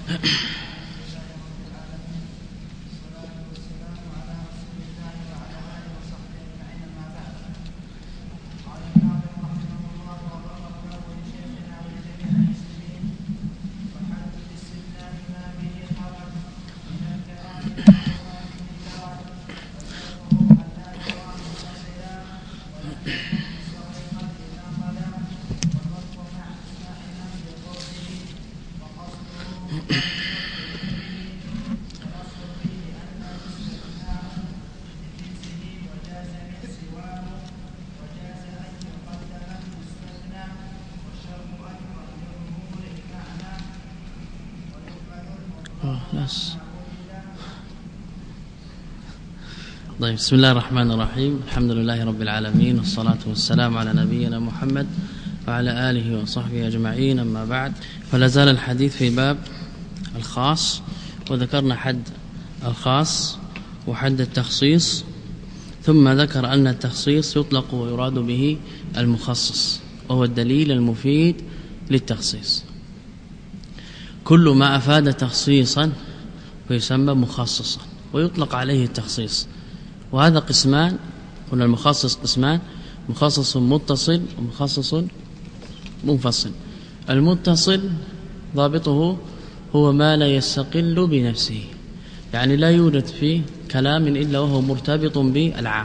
طيب، بسم الله الرحمن الرحيم. الحمد لله رب العالمين، والصلاة والسلام على نبينا محمد وعلى آله وصحبه أجمعين. أما بعد، فلا زال الحديث في باب الخاص، وذكرنا حد الخاص وحد التخصيص، ثم ذكر أن التخصيص يطلق ويراد به المخصص، وهو الدليل المفيد للتخصيص. كل ما أفاد تخصيصا فيسمى مخصصا ويطلق عليه التخصيص. وهذا قسمان، قلنا المخصص قسمان: مخصص متصل ومخصص منفصل. المتصل ضابطه هو ما لا يستقل بنفسه، يعني لا يوجد فيه كلام إلا وهو مرتبط بالعام.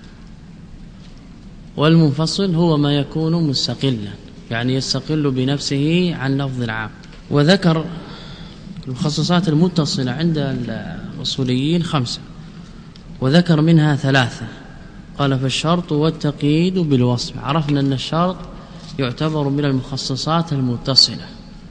والمنفصل هو ما يكون مستقلا، يعني يستقل بنفسه عن لفظ العام. وذكر المخصصات المتصلة عند الأصوليين 5، وذكر منها 3. قال: فالشرط والتقييد بالوصف. عرفنا أن الشرط يعتبر من المخصصات المتصلة،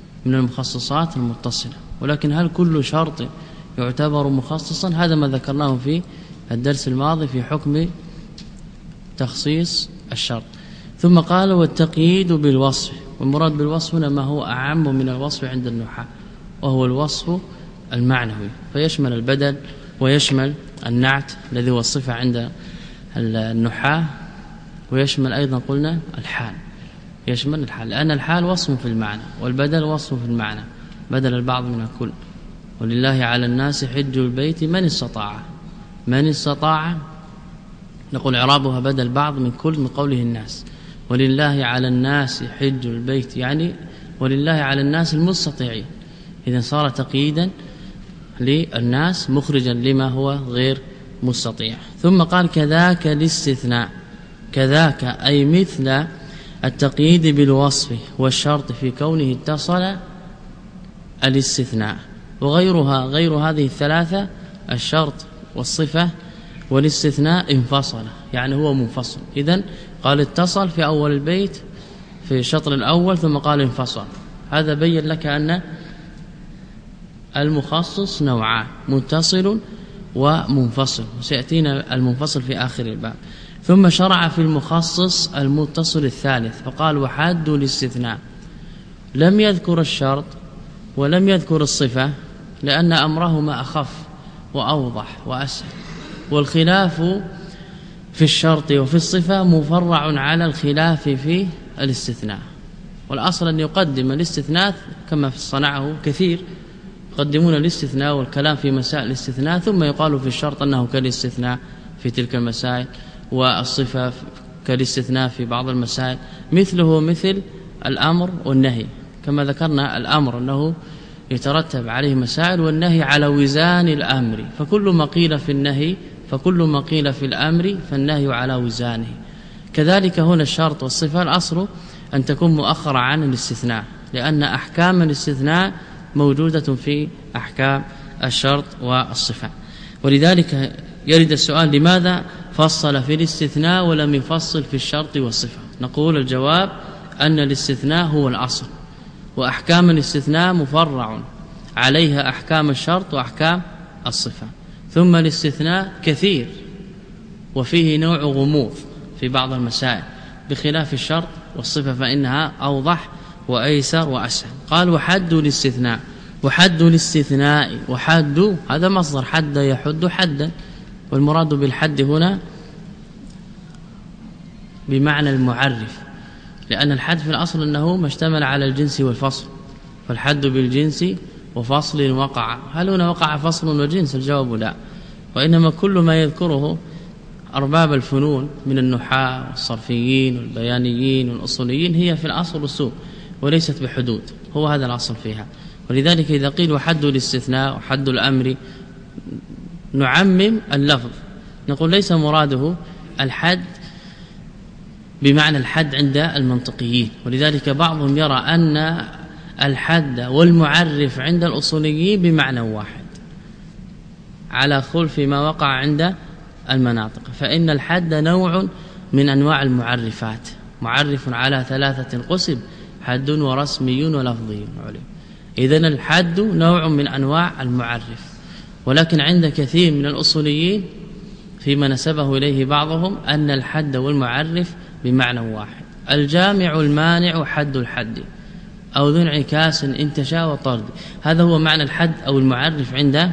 ولكن هل كل شرط يعتبر مخصصا؟ هذا ما ذكرناه في الدرس الماضي في حكم تخصيص الشرط. ثم قال: والتقييد بالوصف. والمراد بالوصف هنا ما هو أعم من الوصف عند النحاة، وهو الوصف المعنوي، فيشمل البدل ويشمل النعت الذي هو الصفة عند النحاة، ويشمل أيضا قلنا الحال، يشمل الحال، لأن الحال وصف في المعنى والبدل وصف في المعنى، بدل البعض من الكل. ولله على الناس حج البيت من استطاع نقول إعرابها بدل بعض من كل، من قوله الناس. ولله على الناس حج البيت، يعني ولله على الناس المستطيعين، إذن صار تقييدا للناس مخرجا لما هو غير مستطيع. ثم قال: كذاك الاستثناء. كذاك أي مثل التقييد بالوصف والشرط في كونه اتصل الاستثناء، وغيرها غير هذه الثلاثة، الشرط والصفة والاستثناء، انفصل، يعني هو منفصل. إذن قال اتصل في أول البيت في الشطر الأول، ثم قال انفصل. هذا بين لك أن المخصص نوعان: متصل ومنفصل، وسيأتينا المنفصل في آخر الباب. ثم شرع في المخصص المتصل الثالث، فقال: وحد الاستثناء. لم يذكر الشرط ولم يذكر الصفة، لأن أمرهما أخف وأوضح وأسهل، والخلاف في الشرط وفي الصفة مفرع على الخلاف في الاستثناء. والأصل أن يقدم الاستثناء كما صنعه كثير، يقدمون الاستثناء والكلام في مسائل الاستثناء، ثم يقال في الشرط أنه كالاستثناء في تلك المسائل، والصفة كالاستثناء في بعض المسائل. مثله مثل الأمر والنهي، كما ذكرنا الأمر أنه يترتب عليه مسائل، والنهي على وزان الأمر، فكل ما قيل في النهي فكل ما قيل في الأمر فالنهي على وزانه. كذلك هنا الشرط والصفة الأصل أن تكون مؤخرة عن الاستثناء، لأن أحكام الاستثناء موجودة في أحكام الشرط والصفة. ولذلك يرد السؤال: لماذا فصل في الاستثناء ولم يفصل في الشرط والصفة؟ نقول الجواب أن الاستثناء هو الأصل، وأحكام الاستثناء مفرع عليها أحكام الشرط وأحكام الصفة. ثم الاستثناء كثير وفيه نوع غموض في بعض المسائل، بخلاف الشرط والصفة فإنها أوضح وأيسر وأسهل. قال: وحد الاستثناء. وحد الاستثناء، وحد هذا مصدر حد يحد حدا، والمراد بالحد هنا بمعنى المعرف، لأن الحد في الأصل أنه ما اشتمل على الجنس والفصل، فالحد بالجنس وفصل وقع. هل هنا وقع فصل وجنس؟ الجواب لا، وإنما كل ما يذكره أرباب الفنون من النحاة والصرفيين والبيانيين والأصوليين هي في الأصل أصول وليست بحدود، هو هذا الأصل فيها. ولذلك إذا قيل وحد الاستثناء وحد الأمر نعمم اللفظ، نقول ليس مراده الحد بمعنى الحد عند المنطقيين، ولذلك بعضهم يرى أن الحد والمعرف عند الأصوليين بمعنى واحد على خلف ما وقع عند المناطق. فإن الحد نوع من أنواع المعرفات، معرف على 3 قسم: حد ورسمي ولفظي. إذن الحد نوع من أنواع المعرف، ولكن عند كثير من الأصوليين فيما نسبه إليه بعضهم أن الحد والمعرف بمعنى واحد. الجامع المانع حد الحد أو ذو انعكاس انتشاء وطرد، هذا هو معنى الحد أو المعرف عند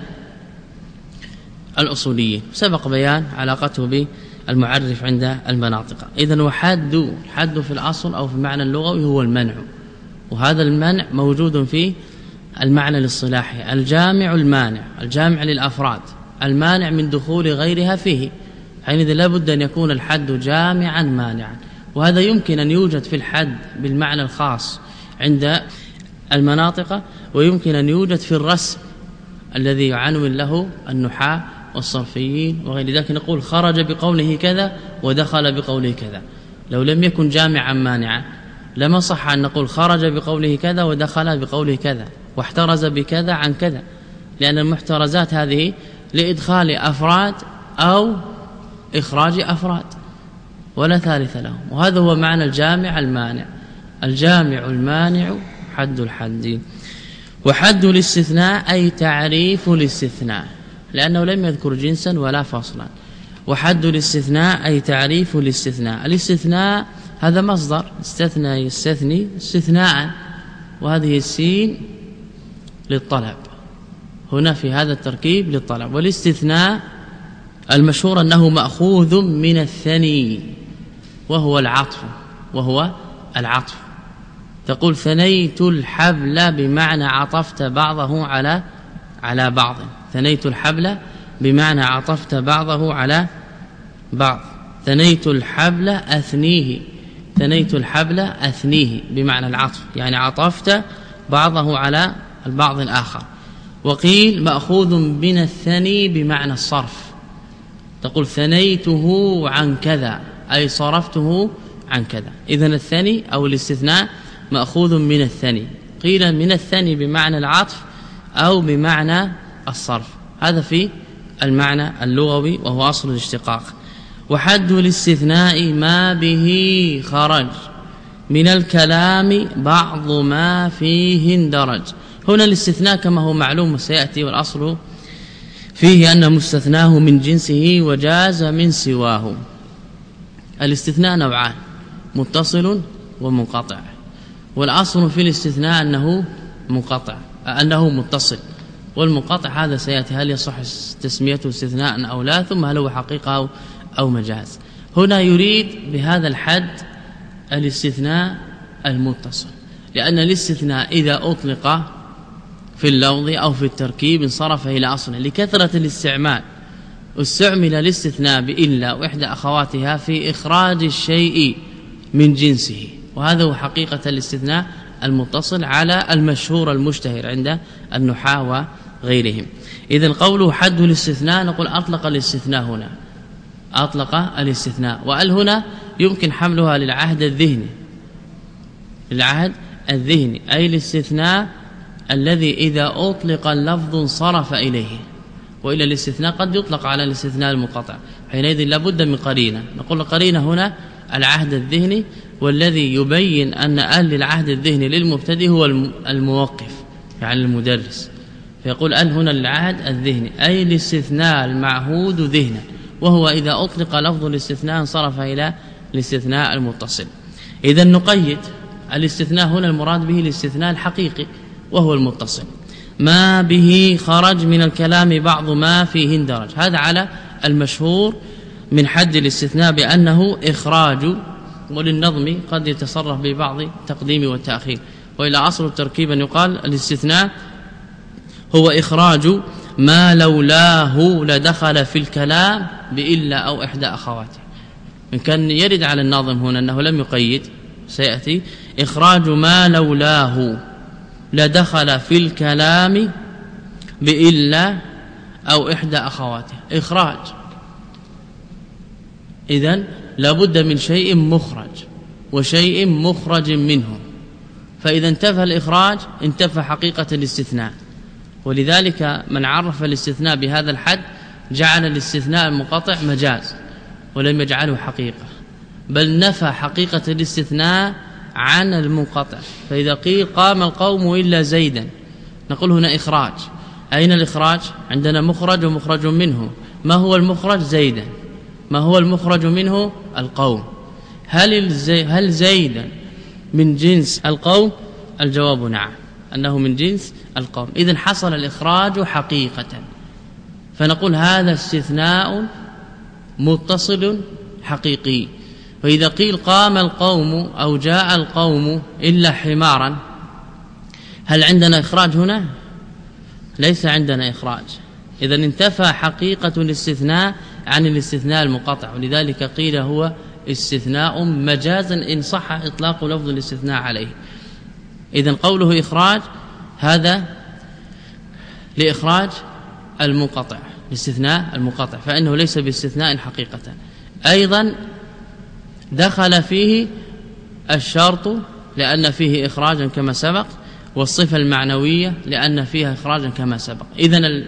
الأصوليين، سبق بيان علاقته بالمعرف عند المناطق. إذن وحد حد في الأصل أو في المعنى اللغوي هو المنع، وهذا المنع موجود في المعنى الاصطلاحي. الجامع المانع، الجامع للأفراد، المانع من دخول غيرها فيه، حينئذ لا بد أن يكون الحد جامعا مانعا. وهذا يمكن أن يوجد في الحد بالمعنى الخاص عند المناطق، ويمكن أن يوجد في الرسم الذي يعنون له النحاة والصرفيين وغير ذلك. نقول خرج بقوله كذا ودخل بقوله كذا، لو لم يكن جامعا مانعا لما صح أن نقول خرج بقوله كذا ودخل بقوله كذا واحترز بكذا عن كذا، لأن المحترزات هذه لإدخال أفراد أو إخراج أفراد ولا ثالث لهم. وهذا هو معنى الجامع المانع. الجامع المانع حد الحد. وحد الاستثناء أي تعريف الاستثناء، لأنه لم يذكر جنسا ولا فصلا. وحد الاستثناء أي تعريف الاستثناء. الاستثناء هذا مصدر استثنى يستثني استثناء، وهذه السين للطلب، هنا في هذا التركيب للطلب. والاستثناء المشهور أنه مأخوذ من الثني وهو العطف. تقول ثنيت الحبل بمعنى عطفت بعضه على بعض. ثنيت الحبل بمعنى عطفت بعضه على بعض. ثنيت الحبل أثنيه، ثنيت الحبل أثنيه بمعنى العطف، يعني عطفت بعضه على البعض الآخر. وقيل مأخوذ من الثني بمعنى الصرف، تقول ثنيته عن كذا أي صرفته عن كذا. إذن الثني أو الاستثناء مأخوذ من الثني، قيل من الثني بمعنى العطف أو بمعنى الصرف، هذا في المعنى اللغوي وهو أصل الاشتقاق. وحد الاستثناء ما به خرج من الكلام بعض ما فيه اندرج. هنا الاستثناء كما هو معلوم وسيأتي، والأصل فيه أن مستثناه من جنسه وجاز من سواه. الاستثناء نوعان: متصل ومنقطع، والأصل في الاستثناء أنه متصل، والمنقطع هذا سيأتي هل يصح تسميته استثناء أو لا، ثم هل هو حقيقة أو مجاز. هنا يريد بهذا الحد الاستثناء المتصل، لأن الاستثناء إذا أطلق في اللفظ أو في التركيب انصرف إلى أصله لكثرة الاستعمال. استعمل الاستثناء بإلا وإحدى أخواتها في إخراج الشيء من جنسه، وهذا هو حقيقة الاستثناء المتصل على المشهور المشتهر عند النحاة وغيرهم. إذن قوله حد الاستثناء نقول أطلق الاستثناء هنا، أطلق الاستثناء، وأل هنا يمكن حملها للعهد الذهني، أي الاستثناء الذي إذا أطلق اللفظ انصرف إليه. وإلى الاستثناء قد يطلق على الاستثناء المنقطع، حينئذ لابد من قرينة. نقول قرينة هنا العهد الذهني، والذي يبين أن أهل العهد الذهني للمبتدئ هو الموقف يعني المدرس، فيقول أن هنا العهد الذهني أي الاستثناء المعهود ذهنا، وهو إذا أطلق لفظ الاستثناء انصرف إلى الاستثناء المتصل. إذا نقيد الاستثناء هنا المراد به الاستثناء الحقيقي وهو المتصل. ما به خرج من الكلام بعض ما فيه اندرج، هذا على المشهور من حد الاستثناء بأنه إخراج، وللنظم قد يتصرف ببعض التقديم والتأخير، وإلى أصل التركيب أن يقال الاستثناء هو إخراج ما لولاه لدخل في الكلام بإلا أو إحدى أخواته. إن كان يرد على الناظم هنا أنه لم يقيد سيأتي إخراج ما لولاه لدخل في الكلام بإلا أو إحدى أخواته. إخراج إذن لابد من شيء مخرج وشيء مخرج منه، فإذا انتفى الإخراج انتفى حقيقة الاستثناء. ولذلك من عرف الاستثناء بهذا الحد جعل الاستثناء المنقطع مجاز ولم يجعله حقيقة، بل نفى حقيقة الاستثناء عن المنقطع. فإذا قيل قام القوم إلا زيدا نقول هنا إخراج. أين الإخراج؟ عندنا مخرج ومخرج منه. ما هو المخرج؟ زيدا. ما هو المخرج منه؟ القوم. هل زيدا من جنس القوم؟ الجواب نعم، أنه من جنس القوم. إذن حصل الإخراج حقيقة، فنقول هذا استثناء متصل حقيقي. وإذا قيل قام القوم أو جاء القوم إلا حمارا، هل عندنا إخراج هنا؟ ليس عندنا إخراج. إذن انتفى حقيقة الاستثناء عن الاستثناء المقطع، ولذلك قيل هو استثناء مجازا إن صح إطلاق لفظ الاستثناء عليه. إذن قوله إخراج هذا لإخراج المنقطع، الاستثناء المنقطع، فإنه ليس باستثناء حقيقة. أيضا دخل فيه الشرط لأن فيه إخراجا كما سبق، والصفة المعنوية لأن فيها إخراجا كما سبق. إذن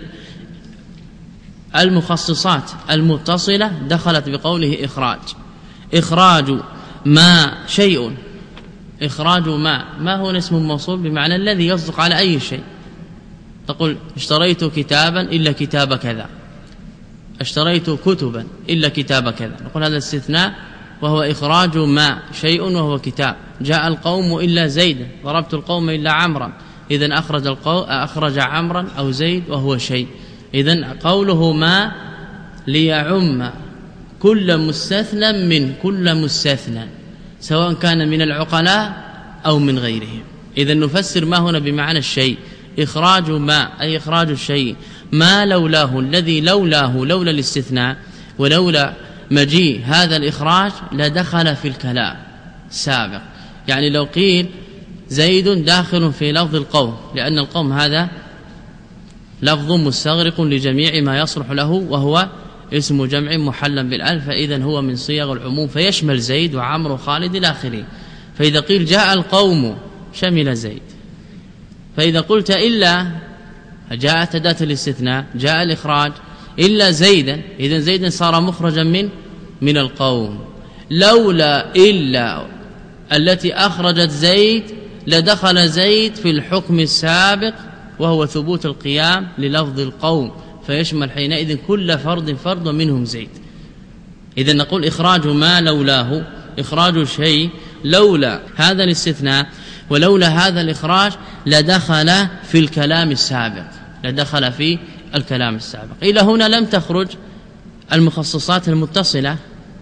المخصصات المتصلة دخلت بقوله إخراج. إخراج ما شيء، إخراج ما هو اسم موصول بمعنى الذي يصدق على أي شيء. تقول اشتريت كتابا إلا كتاب كذا، اشتريت كتبا إلا كتاب كذا، نقول هذا استثناء وهو إخراج ما شيء وهو كتاب. جاء القوم إلا زيدا، ضربت القوم إلا عمرا، إذن أخرج عمرا أو زيد وهو شيء. إذن قوله ما ليعم كل مستثنى من كل مستثنى، سواء كان من العقلاء أو من غيرهم. إذن نفسر ما هنا بمعنى الشيء. إخراج ما أي إخراج الشيء، ما لولاه الذي لولاه لولا الاستثناء ولولا مجيء هذا الإخراج لدخل في الكلام السابق. يعني لو قيل زيد داخل في لفظ القوم، لأن القوم هذا لفظ مستغرق لجميع ما يصلح له، وهو اسم جمع محلا بالألف، فإذا هو من صيغ العموم فيشمل زيد وعمر وخالد إلى آخره. فإذا قيل جاء القوم شمل زيد. فإذا قلت إلا جاءت أداة الاستثناء، جاء الإخراج إلا زيدا، إذن زيدا صار مخرجا من القوم. لولا إلا التي أخرجت زيد لدخل زيد في الحكم السابق، وهو ثبوت القيام للفظ القوم، فيشمل حينئذ كل فرد ومنهم زيد. إذن نقول إخراج ما لولاه، إخراج شيء لولا هذا الاستثناء ولولا هذا الإخراج لدخل في الكلام السابق، لدخل في الكلام السابق. إلى هنا لم تخرج المخصصات المتصلة.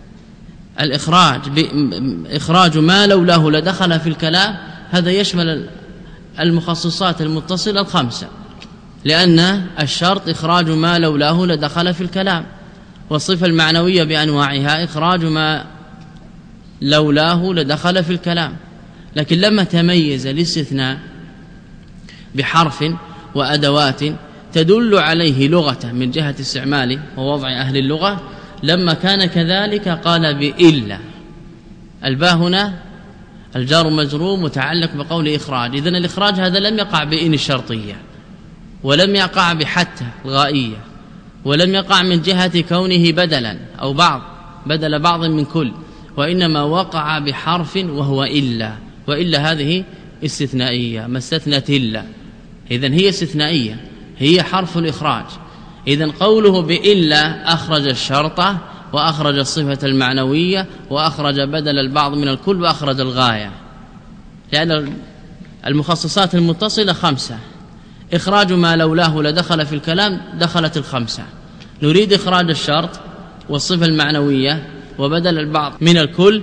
إخراج ما لولاه لدخل في الكلام، هذا يشمل المخصصات المتصلة الخمسة، لأن الشرط إخراج ما لولاه لدخل في الكلام، والصفة المعنوية بأنواعها إخراج ما لولاه لدخل في الكلام. لكن لما تميز الاستثناء بحرف وأدوات تدل عليه لغة من جهة استعماله ووضع أهل اللغة، لما كان كذلك قال بإلا. الباء هنا الجار مجرور متعلق بقول إخراج، إذن الإخراج هذا لم يقع بإن الشرطية، ولم يقع بحتى الغائية، ولم يقع من جهة كونه بدلا أو بدل بعض من كل، وإنما وقع بحرف وهو إلا. وإلا هذه استثنائية، ما استثنت إلا، إذن هي استثنائية، هي حرف الإخراج. إذن قوله بإلا أخرج الشرطة وأخرج الصفة المعنوية وأخرج بدل البعض من الكل وأخرج الغاية، لأن المخصصات المتصلة خمسة. إخراج ما لولاه لدخل في الكلام دخلت الخمسة. نريد إخراج الشرط والصفة المعنوية وبدل البعض من الكل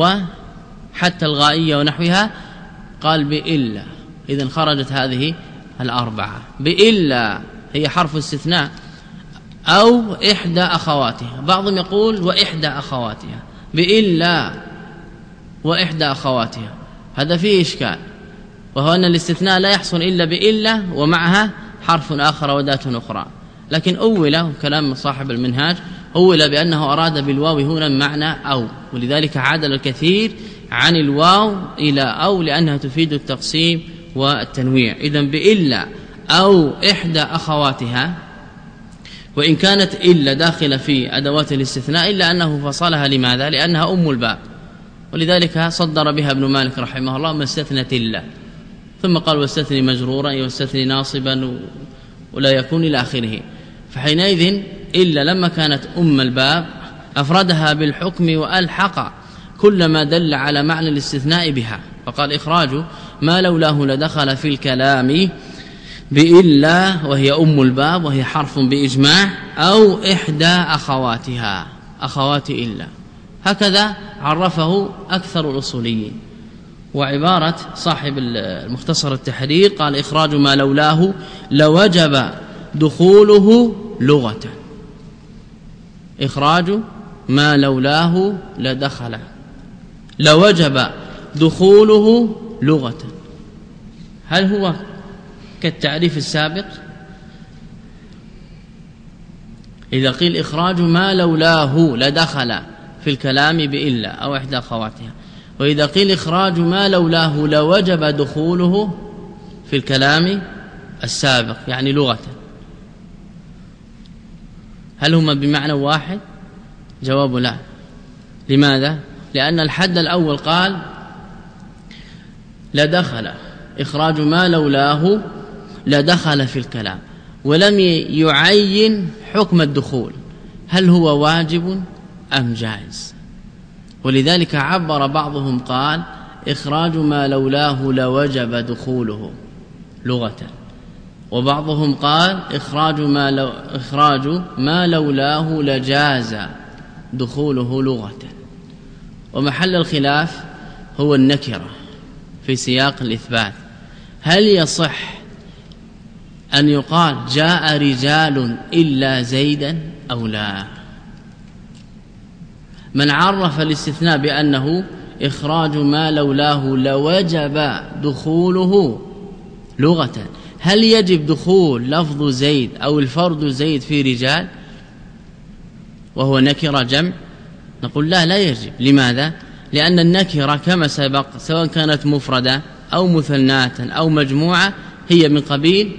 وحتى الغائية ونحوها، قال بإلا، إذن خرجت هذه الأربعة. بإلا هي حرف استثناء أو إحدى أخواتها. بعضهم يقول وإحدى أخواتها، بإلا وإحدى أخواتها، هذا فيه إشكال، وهو أن الاستثناء لا يحصل إلا بإلا ومعها حرف آخر وداة أخرى. لكن أول كلام صاحب المنهاج أول بأنه أراد بالواو هنا معنى أو، ولذلك عادل الكثير عن الواو إلى أو لأنها تفيد التقسيم والتنويع. إذن بإلا أو إحدى أخواتها، وإن كانت إلا داخلة في أدوات الاستثناء إلا أنه فصلها. لماذا؟ لأنها أم الباب، ولذلك صدر بها ابن مالك رحمه الله ما استثنت إلا، ثم قال واستثني مجرورا واستثني ناصبا ولا يكون إلى آخره. فحينئذ إلا لما كانت أم الباب أفردها بالحكم وألحق كل ما دل على معنى الاستثناء بها، فقال إخراج ما لولاه لدخل في الكلام بإلا وهي أم الباب وهي حرف بإجماع، أو إحدى أخواتها، أخوات إلا. هكذا عرفه أكثر الأصوليين. وعبارة صاحب المختصر التحرير قال إخراج ما لولاه لوجب دخوله لغة. إخراج ما لولاه لدخل، لوجب دخوله لغة. هل هو كالتعريف السابق؟ إذا قيل إخراج ما لولاه لدخل في الكلام بإلا أو إحدى أخواتها، وإذا قيل إخراج ما لولاه لوجب دخوله في الكلام السابق يعني لغة، هل هما بمعنى واحد؟ جواب لا. لماذا؟ لأن الحد الأول قال لدخل، إخراج ما لولاه لدخل في الكلام، ولم يعين حكم الدخول هل هو واجب أم جائز. ولذلك عبر بعضهم قال إخراج ما لولاه لوجب دخوله لغة، وبعضهم قال إخراج ما لولاه لجاز دخوله لغة. ومحل الخلاف هو النكرة في سياق الإثبات، هل يصح أن يقال جاء رجال إلا زيدا أو لا؟ من عرف الاستثناء بأنه إخراج ما لولاه لوجب دخوله لغة، هل يجب دخول لفظ زيد أو الفرد زيد في رجال وهو نكرة جمع؟ نقول لا يجب. لماذا؟ لأن النكرة كما سبق سواء كانت مفردة أو مثناة أو مجموعة هي من قبيل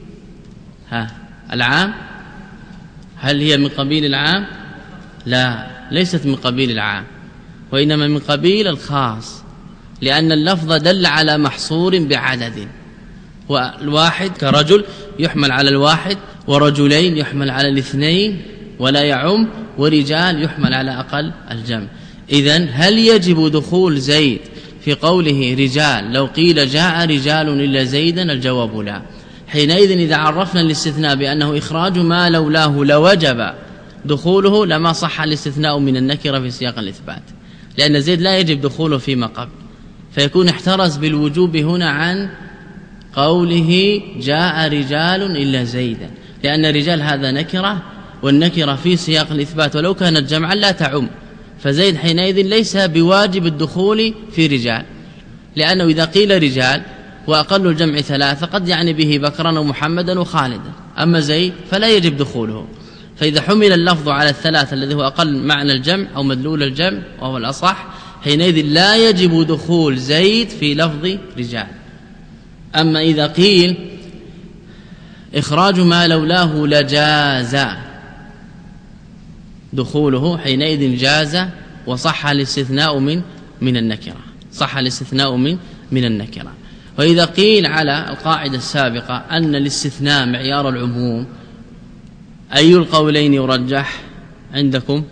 العام. هل هي من قبيل العام؟ لا، ليست من قبيل العام، وإنما من قبيل الخاص، لأن اللفظ دل على محصور بعدد، والواحد كرجل يحمل على الواحد، ورجلين يحمل على الاثنين ولا يعم، ورجال يحمل على أقل الجمع. إذن هل يجب دخول زيد في قوله رجال لو قيل جاء رجال إلا زيدا؟ الجواب لا. حينئذ إذا عرفنا الاستثناء بأنه إخراج ما لولاه لوجب دخوله لما صح الاستثناء من النكرة في سياق الإثبات، لأن زيد لا يجب دخوله فيما قبل، فيكون احترز بالوجوب هنا عن قوله جاء رجال إلا زيدا، لأن رجال هذا نكرة، والنكرة في سياق الإثبات ولو كانت جمعا لا تعم، فزيد حينئذ ليس بواجب الدخول في رجال، لأنه إذا قيل رجال وأقل الجمع 3 قد يعني به بكرا ومحمدا وخالدا، أما زيد فلا يجب دخوله. فإذا حمل اللفظ على 3 الذي هو أقل معنى الجمع أو مدلول الجمع وهو الأصح، حينئذ لا يجب دخول زيد في لفظ رجال. أما إذا قيل إخراج ما لولاه لجاز دخوله، حينئذ جاز وصح الاستثناء من النكرة، صح الاستثناء من النكرة. وإذا قيل على القاعدة السابقة أن الاستثناء معيار العموم، أي القولين يرجح عندكم؟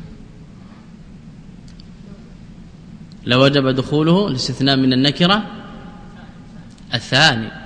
لوجب دخوله الاستثناء من النكرة الثاني،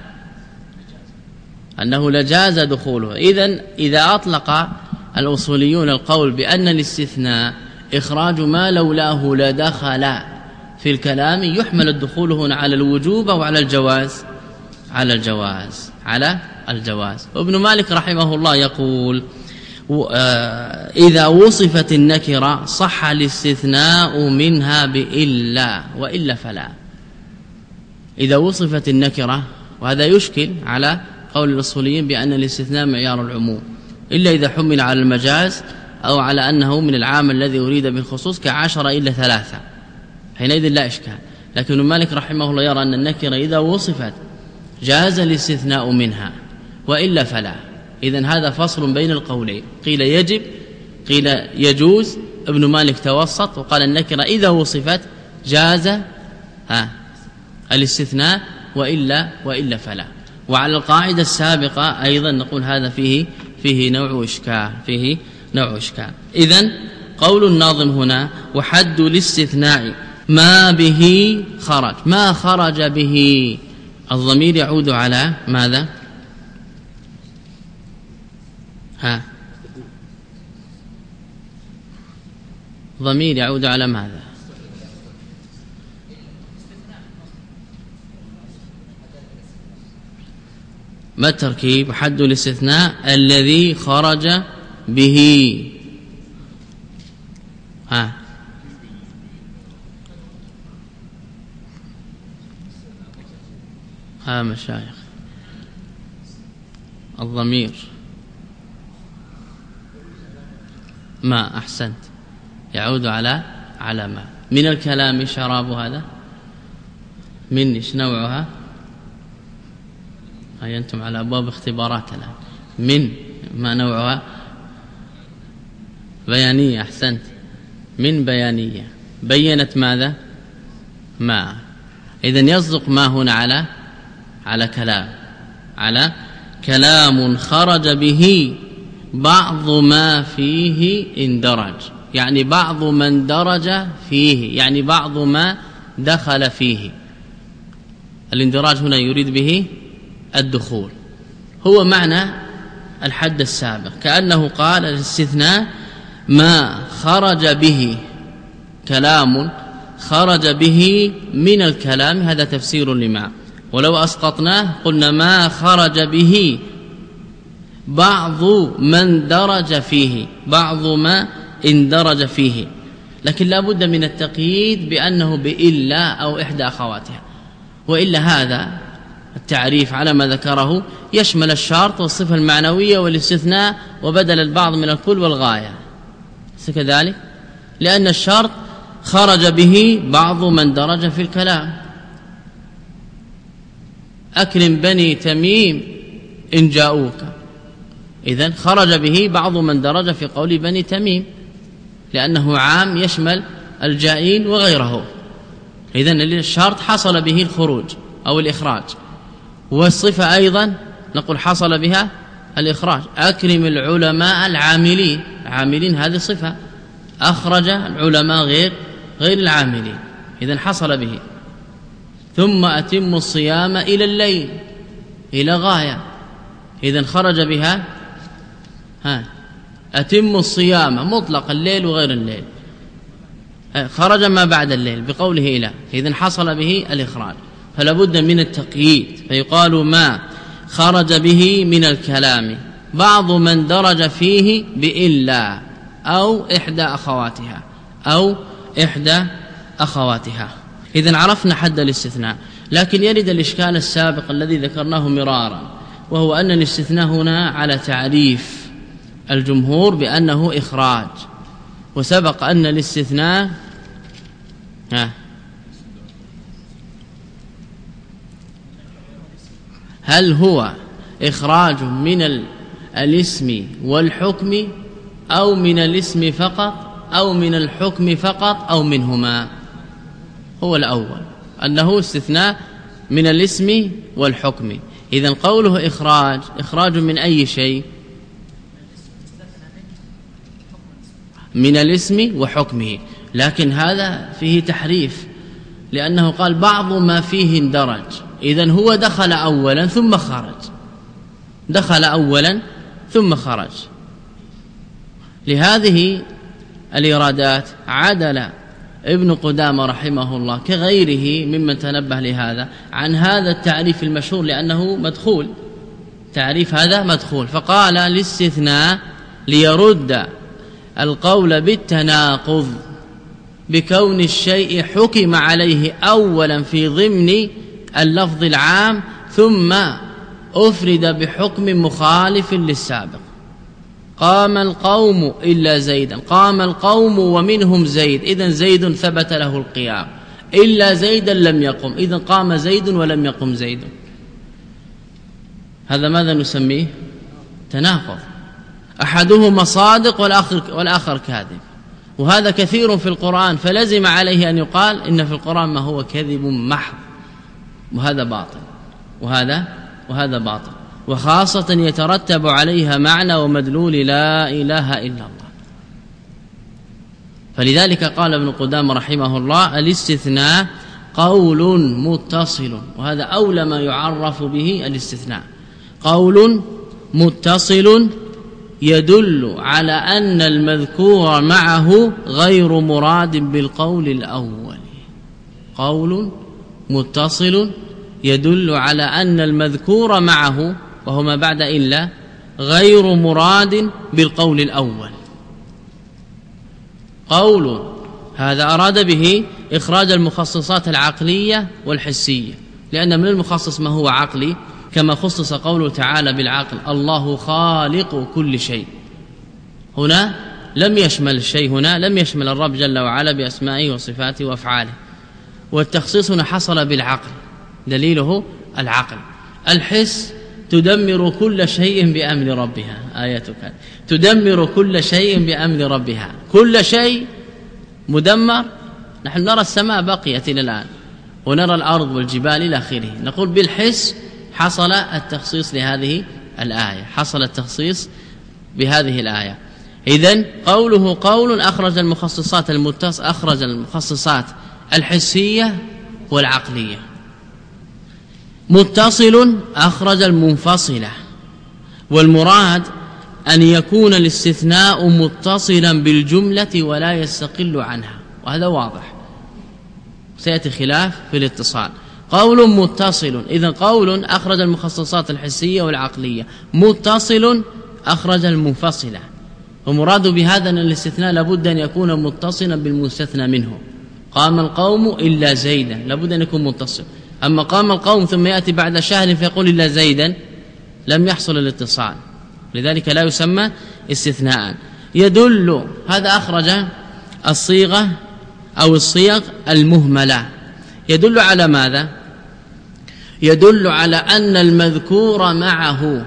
أنه لجاز دخوله. إذن إذا أطلق الأصوليون القول بأن الاستثناء إخراج ما لولاه لدخل في الكلام، يحمل الدخول هنا على الوجوب أو على الجواز؟ على الجواز، على الجواز. وابن مالك رحمه الله يقول إذا وصفت النكرة صح الاستثناء منها بإلا وإلا فلا. إذا وصفت النكرة، وهذا يشكل على قول الأصوليين بأن الاستثناء معيار العموم إلا إذا حمل على المجاز أو على أنه من العام الذي أريد بالخصوص كعشر إلا ثلاثة، حينئذ لا إشكال. لكن ابن مالك رحمه الله يرى أن النكرة إذا وصفت جاز الاستثناء منها وإلا فلا. إذن هذا فصل بين القولين، قيل يجب قيل يجوز. ابن مالك توسط وقال النكرة إذا وصفت جاز الاستثناء وإلا فلا. وعلى القاعدة السابقة أيضا نقول هذا فيه نوع إشكال. إذن قول الناظم هنا وحد الاستثناء ما به خرج، ما خرج به، الضمير يعود على ماذا؟ ضمير يعود على ماذا؟ ما التركيب؟ حد الاستثناء الذي خرج به. مشايخ الضمير ما أحسنت يعود على ما من الكلام شراب هذا من إيش نوعها؟ هاي أنتم على أبواب اختبارات الآن. من ما نوعها؟ بيانية. أحسنت، من بيانية بينت ماذا؟ ما. إذن يصدق ما هنا على كلام خرج به بعض ما فيه اندرج، يعني بعض من درج فيه، يعني بعض ما دخل فيه. الاندراج هنا يريد به الدخول، هو معنى الحد السابق، كأنه قال الاستثناء ما خرج به كلام خرج به من الكلام، هذا تفسير لما. ولو أسقطناه قلنا ما خرج به بعض من درج فيه، بعض ما اندرج فيه. لكن لا بد من التقييد بأنه بإلا أو إحدى أخواتها، وإلا هذا التعريف على ما ذكره يشمل الشرط والصفة المعنوية والاستثناء وبدل البعض من الكل والغاية كذلك، لأن الشرط خرج به بعض من درج في الكلام. أكرم بني تميم إن جاءوك، إذن خرج به بعض من درج في قول بني تميم، لأنه عام يشمل الجائين وغيره. إذن الشرط حصل به الخروج أو الإخراج، والصفة أيضا نقول حصل بها الإخراج. أكرم العلماء العاملين هذه صفة، أخرج العلماء غير العاملين، إذن حصل به. ثم أتم الصيام إلى الليل إلى غاية، إذن خرج بها أتم الصيام مطلق الليل وغير الليل، خرج ما بعد الليل بقوله إلى، إذن حصل به الإخراج. فلا بد من التقييد، فيقال ما خرج به من الكلام بعض من درج فيه بإلا أو إحدى أخواتها إذن عرفنا حد الاستثناء. لكن يرد الإشكال السابق الذي ذكرناه مرارا، وهو أن الاستثناء هنا على تعريف الجمهور بأنه إخراج، وسبق أن الاستثناء هل هو إخراج من الاسم والحكم أو من الاسم فقط أو من الحكم فقط أو منهما؟ هو الأول، أنه استثناء من الاسم والحكم. إذن قوله إخراج من أي شيء؟ من الاسم وحكمه. لكن هذا فيه تحريف، لأنه قال بعض ما فيه اندرج، إذن هو دخل أولا ثم خرج. لهذه الإرادات عدل ابن قدامة رحمه الله كغيره ممن تنبه لهذا عن هذا التعريف المشهور، لأنه مدخول تعريف هذا مدخول. فقال الاستثناء ليرد القول بالتناقض بكون الشيء حكم عليه أولا في ضمن اللفظ العام ثم أفرد بحكم مخالف للسابق. قام القوم إلا زيدا، قام القوم ومنهم زيد، إذن زيد ثبت له القيام، إلا زيدا لم يقم، إذن قام زيد ولم يقم زيد. هذا ماذا نسميه؟ تناقض، أحدهما صادق والآخر كاذب، وهذا كثير في القرآن، فلزم عليه أن يقال إن في القرآن ما هو كذب محض، وهذا باطل وهذا باطل، وخاصة يترتب عليها معنى ومدلول لا إله إلا الله. فلذلك قال ابن قدامة رحمه الله الاستثناء قول متصل، وهذا أولى ما يعرف به الاستثناء، قول متصل يدل على أن المذكور معه غير مراد بالقول الأول. قول متصل يدل على أن المذكور معه وهو ما بعد إلا غير مراد بالقول الأول. قول هذا أراد به إخراج المخصصات العقلية والحسية، لأن من المخصص ما هو عقلي، كما خصص قوله تعالى بالعقل الله خالق كل شيء. هنا لم يشمل الشيء، هنا لم يشمل الرب جل وعلا بأسمائه وصفاته وأفعاله، والتخصيص هنا حصل بالعقل، دليله العقل. الحس تدمر كل شيء بأمر ربها، آيتك تدمر كل شيء بأمر ربها، كل شيء مدمر. نحن نرى السماء بقيت إلى الآن، ونرى الأرض والجبال إلى آخره، نقول بالحس حصل التخصيص لهذه الآية، حصل التخصيص بهذه الآية. إذن قوله قول أخرج المخصصات الحسية والعقلية. متصل أخرج المنفصلة، والمراد أن يكون الاستثناء متصلا بالجملة ولا يستقل عنها، وهذا واضح، سيأتي خلاف في الاتصال. قول متصل، إذن قول أخرج المخصصات الحسية والعقلية، متصل أخرج المنفصلة، ومراد بهذا أن الاستثناء لابد أن يكون متصلا بالمستثنى منه. قام القوم إلا زيدا، لابد أن يكون متصل. أما قام القوم ثم يأتي بعد شهر فيقول إلا زيدا، لم يحصل الاتصال، لذلك لا يسمى استثناء. يدل، هذا أخرج الصيغة أو الصيغ المهملة، يدل على ماذا؟ يدل على أن المذكور معه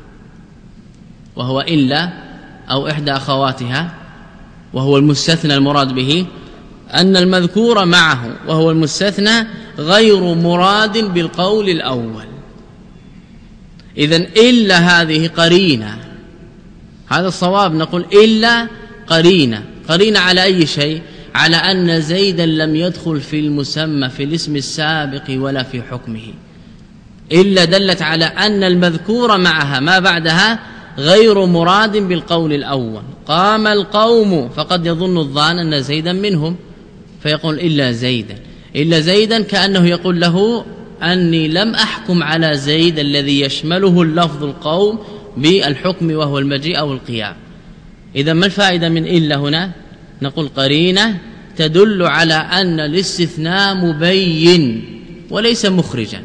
وهو إلا أو إحدى أخواتها وهو المستثنى المراد به، أن المذكور معه وهو المستثنى غير مراد بالقول الأول. إذن إلا هذه قرينة، هذا الصواب، نقول إلا قرينة على أي شيء؟ على أن زيدا لم يدخل في المسمى في الاسم السابق ولا في حكمه. إلا دلت على أن المذكور معها ما بعدها غير مراد بالقول الأول. قام القوم، فقد يظن الظان أن زيدا منهم فيقول إلا زيدا كأنه يقول له أني لم أحكم على زيد الذي يشمله اللفظ القوم بالحكم وهو المجيء أو القيام. إذا ما الفائدة من إلا هنا؟ نقول قرينة تدل على أن الاستثناء مبين وليس مخرجا،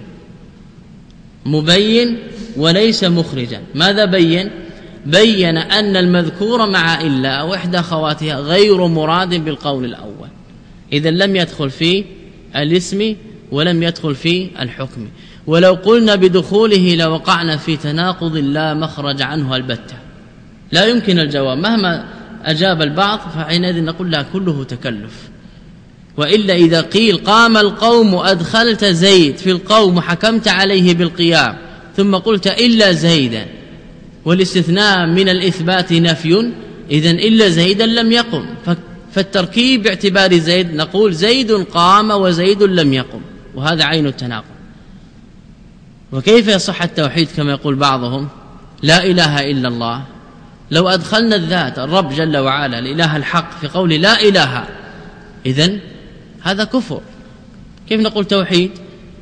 مبين وليس مخرجا. ماذا بين؟ بين أن المذكور مع إلا أو إحدى خواتها غير مراد بالقول الأول، إذا لم يدخل في الاسم ولم يدخل في الحكم. ولو قلنا بدخوله لوقعنا في تناقض لا مخرج عنه البتة، لا يمكن الجواب مهما أجاب البعض، فحينئذ نقول لا كله تكلف. وإلا إذا قيل قام القوم أدخلت زيد في القوم وحكمت عليه بالقيام ثم قلت إلا زيدا، والاستثناء من الإثبات نفي، إذن إلا زيدا لم يقم، فالتركيب باعتبار زيد نقول زيد قام وزيد لم يقم، وهذا عين التناقض. وكيف يصح التوحيد كما يقول بعضهم لا إله إلا الله؟ لو أدخلنا الذات الرب جل وعلا الإله الحق في قول لا إله، إذن هذا كفر. كيف نقول توحيد؟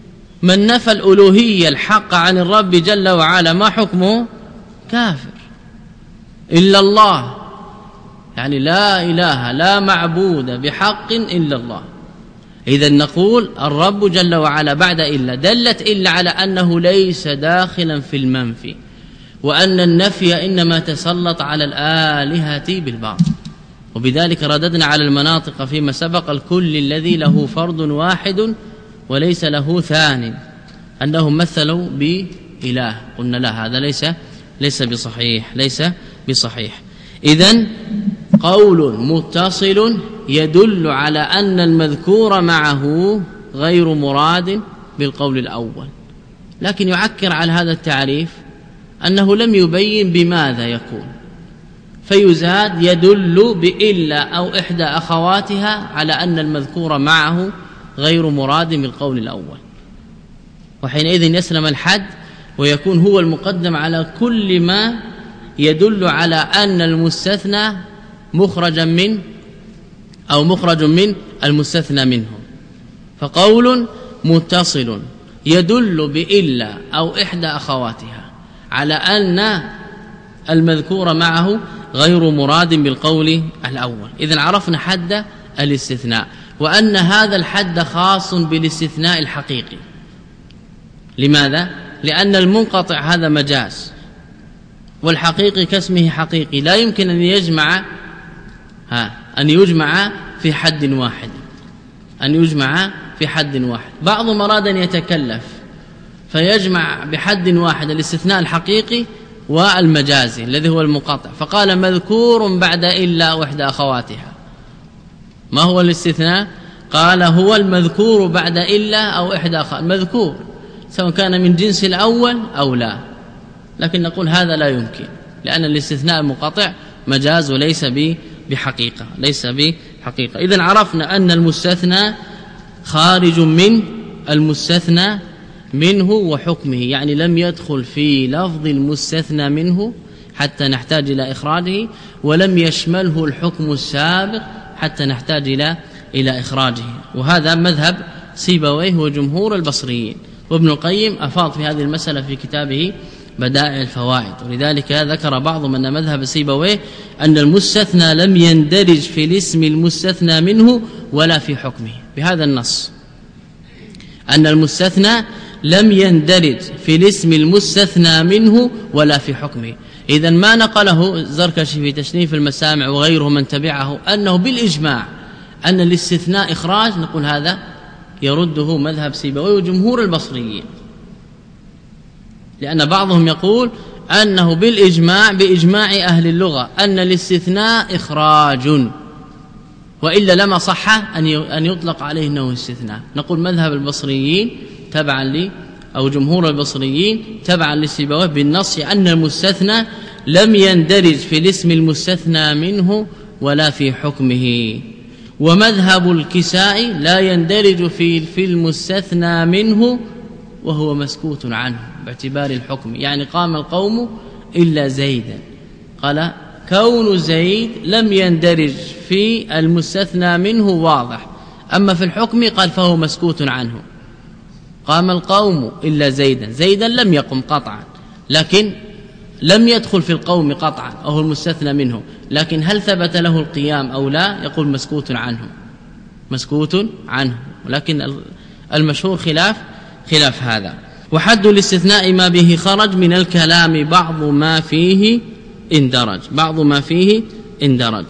من نفى الألوهية الحق عن الرب جل وعلا ما حكمه؟ كافر. إلا الله، يعني لا إله لا معبود بحق إلا الله. إذن نقول الرب جل وعلا بعد إلا دلت إلا على أنه ليس داخلا في المنفي، وأن النفي إنما تسلط على الآلهة بالباطل. وبذلك رددنا على المناطق فيما سبق الكل الذي له فرد واحد وليس له ثان، أنهم مثلوا بإله، قلنا لا، هذا ليس بصحيح. إذن قول متصل يدل على أن المذكور معه غير مراد بالقول الأول، لكن يعكر على هذا التعريف أنه لم يبين بماذا يكون، فيزاد يدل بإلا أو إحدى أخواتها على أن المذكور معه غير مراد بالقول الأول، وحينئذ يسلم الحد ويكون هو المقدم على كل ما يدل على أن المستثنى مخرج من المستثنى منه. فقول متصل يدل بإلا أو إحدى أخواتها على أن المذكور معه غير مراد بالقول الأول. إذن عرفنا حد الاستثناء، وأن هذا الحد خاص بالاستثناء الحقيقي. لماذا؟ لأن المنقطع هذا مجاز، والحقيقي كاسمه حقيقي، لا يمكن أن يجمع في حد واحد. بعضهم أراد أن يتكلف فيجمع بحد واحد الاستثناء الحقيقي والمجازي الذي هو المنقطع، فقال مذكور بعد إلا وإحدى أخواتها. ما هو الاستثناء؟ قال هو المذكور بعد إلا أو إحدى أخواتها، المذكور سواء كان من جنس الأول أو لا، لكن نقول هذا لا يمكن، لأن الاستثناء المنقطع مجاز وليس بحقيقة. إذن عرفنا أن المستثنى خارج من المستثنى منه وحكمه، يعني لم يدخل في لفظ المستثنى منه حتى نحتاج إلى إخراجه، ولم يشمله الحكم السابق حتى نحتاج إلى إخراجه. وهذا مذهب سيبويه وجمهور البصريين، وابن القيم أفاض في هذه المسألة في كتابه بدائع الفوائد. ولذلك ذكر بعضهم أن مذهب سيبويه أن المستثنى لم يندرج في الاسم المستثنى منه ولا في حكمه، بهذا النص أن المستثنى لم يندرج في الاسم المستثنى منه ولا في حكمه. إذن ما نقله الزركشي في تشريف المسامع وغيره من تبعه أنه بالإجماع أن الاستثناء إخراج، نقول هذا يرده مذهب سيبويه وجمهور البصريين، لأن بعضهم يقول أنه بإجماع أهل اللغة أن الاستثناء إخراج، وإلا لما صح أن يطلق عليه أنه استثناء. نقول مذهب البصريين تبعا أو جمهور البصريين تبعا للسيبويه بالنص أن المستثنى لم يندرج في الاسم المستثنى منه ولا في حكمه. ومذهب الكسائي لا يندرج في المستثنى منه وهو مسكوت عنه باعتبار الحكم، يعني قام القوم إلا زيدا، قال كون زيد لم يندرج في المستثنى منه واضح، أما في الحكم قال فهو مسكوت عنه. قام القوم إلا زيدا لم يقم قطعا، لكن لم يدخل في القوم قطعا وهو المستثنى منه، لكن هل ثبت له القيام أو لا؟ يقول مسكوت عنه، ولكن المشهور خلاف هذا. وحد الاستثناء ما به خرج من الكلام بعض ما فيه اندرج.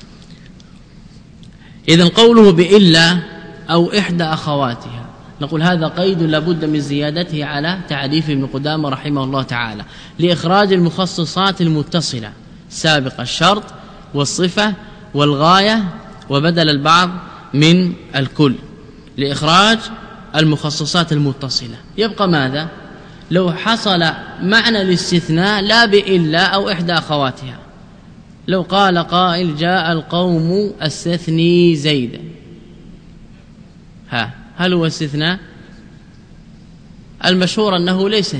إذن قوله بإلا أو إحدى أخواتها، نقول هذا قيد لابد من زيادته على تعريف ابن قدامة رحمه الله تعالى لإخراج المخصصات المتصلة سابقة، الشرط والصفة والغاية وبدل البعض من الكل، لإخراج المخصصات المتصلة. يبقى ماذا؟ لو حصل معنى الاستثناء لا بإلا أو إحدى أخواتها، لو قال قائل جاء القوم استثني زيدا، هل هو استثناء؟ المشهور أنه ليس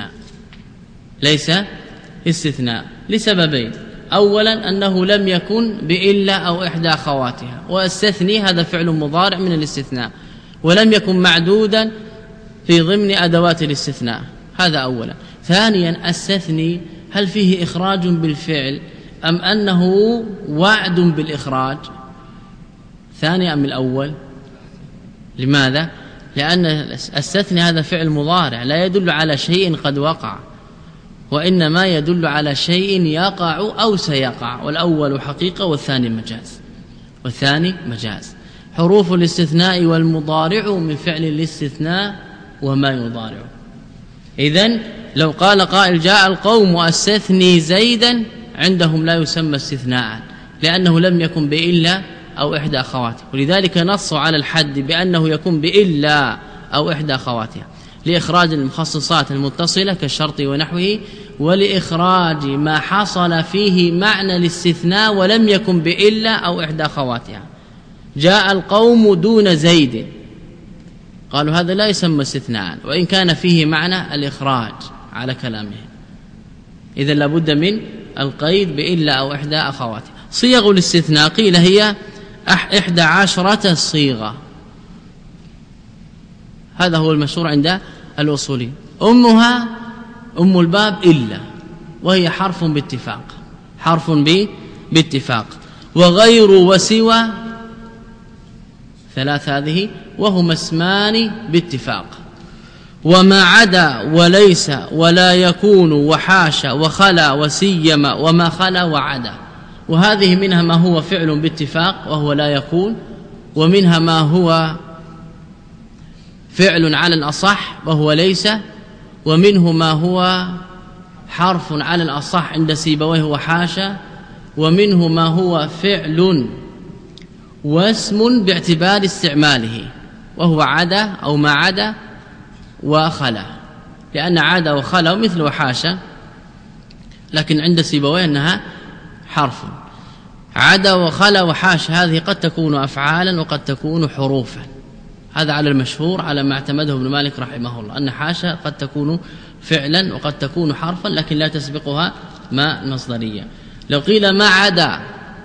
استثناء لسببين: أولا أنه لم يكن بإلا أو إحدى أخواتها، واستثني هذا فعل مضارع من الاستثناء، ولم يكن معدودا في ضمن أدوات الاستثناء. هذا أولا. ثانيا الستثني هل فيه إخراج بالفعل أم أنه وعد بالإخراج؟ ثاني أم الأول؟ لماذا؟ لأن الستثني هذا فعل مضارع لا يدل على شيء قد وقع، وإنما يدل على شيء يقع أو سيقع، والأول حقيقة والثاني مجاز. حروف الاستثناء والمضارع من فعل الاستثناء وما يضارع. إذن لو قال قائل جاء القوم واستثني زيدا، عندهم لا يسمى استثناء لأنه لم يكن بإلا أو إحدى أخواته، ولذلك نصوا على الحد بأنه يكون بإلا أو إحدى أخواتها لإخراج المخصصات المتصلة كالشرط ونحوه، ولإخراج ما حصل فيه معنى الاستثناء ولم يكن بإلا أو إحدى أخواتها. جاء القوم دون زيد، قالوا هذا لا يسمى استثناء وإن كان فيه معنى الإخراج على كلامه. إذن لابد من القيد بإلا أو إحدى أخواتها. صيغ الاستثناء قيل هي 11 صيغة، هذا هو المشهور عند الأصوليين. أمها أم الباب إلا، وهي حرف باتفاق، وغير وسوى 3 هذه وهما اسمان باتفاق، وما عدا وليس ولا يكون وحاشا وخلا وسيما وما خلا وعدا. وهذه منها ما هو فعل باتفاق وهو لا يكون، ومنها ما هو فعل على الأصح وهو ليس، ومنه ما هو حرف على الأصح عند سيبويه وحاشا، ومنه ما هو فعل واسم باعتبار استعماله وهو عدا أو ما عدا وخلا، لأن عدا وخلا مثل وحاشا، لكن عند سيبويه أنها حرف. عدا وخلا وحاشا هذه قد تكون أفعالا وقد تكون حروفا، هذا على المشهور على ما اعتمده ابن مالك رحمه الله، أن حاشا قد تكون فعلا وقد تكون حرفا لكن لا تسبقها ما مصدرية. لو قيل ما عدا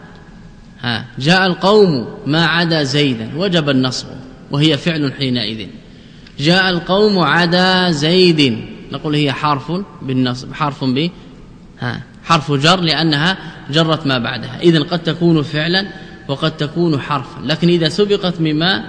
جاء القوم ما عدا زيدا وجب النصب وهي فعل حينئذ. جاء القوم عدا زيد نقول هي حرف بالنصب، حرف جر لأنها جرت ما بعدها. إذن قد تكون فعلا وقد تكون حرفا، لكن إذا سبقت مما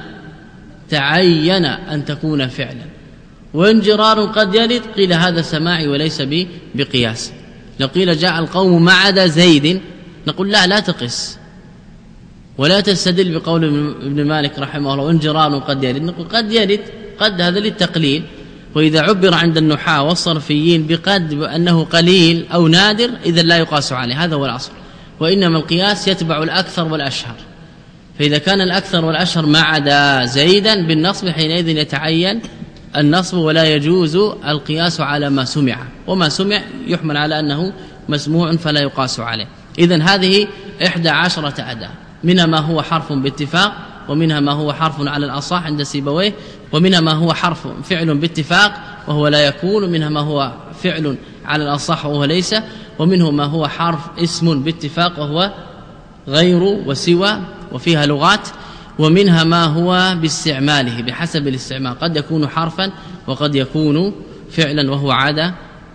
تعين أن تكون فعلا. وانجرار قد يرد قيل هذا سماعي وليس بقياس. لو قيل جاء القوم ما عدا زيد نقول لا تقس ولا تستدل بقول ابن مالك رحمه الله وانجرار قد يرد، نقول قد يرد، قد هذا للتقليل، وإذا عبر عند النحاة والصرفيين بقد بأنه قليل أو نادر إذا لا يقاس عليه، هذا هو الأصل. وإنما القياس يتبع الأكثر والأشهر، فإذا كان الأكثر والأشهر ما عدا زيدا بالنصب حينئذ يتعين النصب ولا يجوز القياس على ما سمع، وما سمع يحمل على أنه مسموع فلا يقاس عليه. إذن هذه 11 أداة، منها ما هو حرف باتفاق، ومنها ما هو حرف على الأصح عند سيبويه، ومنها ما هو حرف فعل باتفاق وهو لا يكون، ومنها ما هو فعل على الأصح وهو ليس، ومنه ما هو حرف اسم باتفاق وهو غير وسوى وفيها لغات، ومنها ما هو باستعماله بحسب الاستعمال، قد يكون حرفا وقد يكون فعلا وهو عدا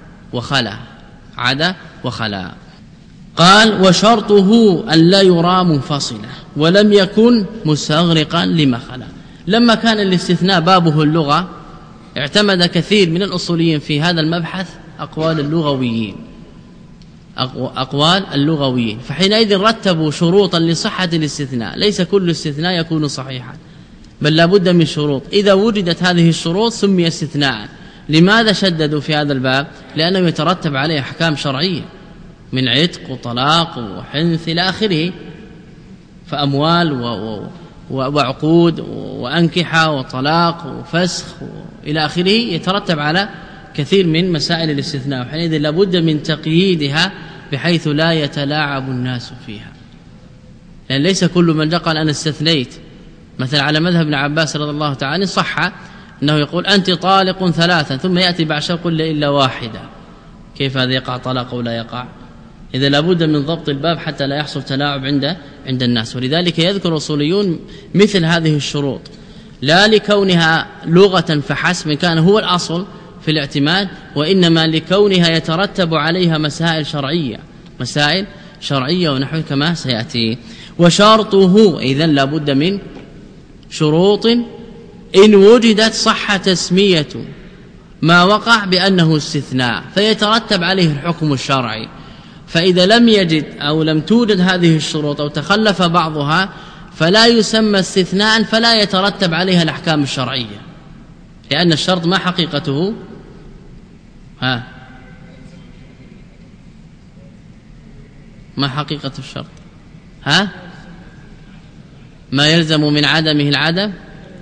وخلا. قال وشرطه أن لا يرى منفصلا ولم يكن مستغرقا لما خلا. لما كان الاستثناء بابه اللغة اعتمد كثير من الأصوليين في هذا المبحث أقوال اللغويين، فحينئذ رتبوا شروطا لصحة الاستثناء. ليس كل استثناء يكون صحيحا، بل لابد من شروط، إذا وجدت هذه الشروط سمي استثناء. لماذا شددوا في هذا الباب؟ لأنه يترتب عليه أحكام شرعية من عتق وطلاق وحنث إلى آخره، فأموال وعقود وأنكحة وطلاق وفسخ إلى آخره، يترتب على كثير من مسائل الاستثناء، وحينئذ لابد من تقييدها بحيث لا يتلاعب الناس فيها. لأن ليس كل من قال أنا استثنيت، مثلا على مذهب ابن عباس رضي الله تعالى صح أنه يقول أنت طالق 3 ثم يأتي بعد شرط إلا واحدة، كيف هذا يقع طلاق أو لا يقع؟ إذا لابد من ضبط الباب حتى لا يحصل تلاعب عند الناس. ولذلك يذكر الأصوليون مثل هذه الشروط لا لكونها لغة فحسب كان هو الأصل في الاعتماد، وإنما لكونها يترتب عليها مسائل شرعية ونحو كما سيأتي. وشرطه إذن لابد من شروط إن وجدت صح تسمية ما وقع بأنه استثناء فيترتب عليه الحكم الشرعي، فإذا لم يجد أو لم توجد هذه الشروط أو تخلف بعضها فلا يسمى استثناء، فلا يترتب عليها الأحكام الشرعية، لأن الشرط ما حقيقته؟ ما حقيقة الشرط؟ ما يلزم من عدمه العدم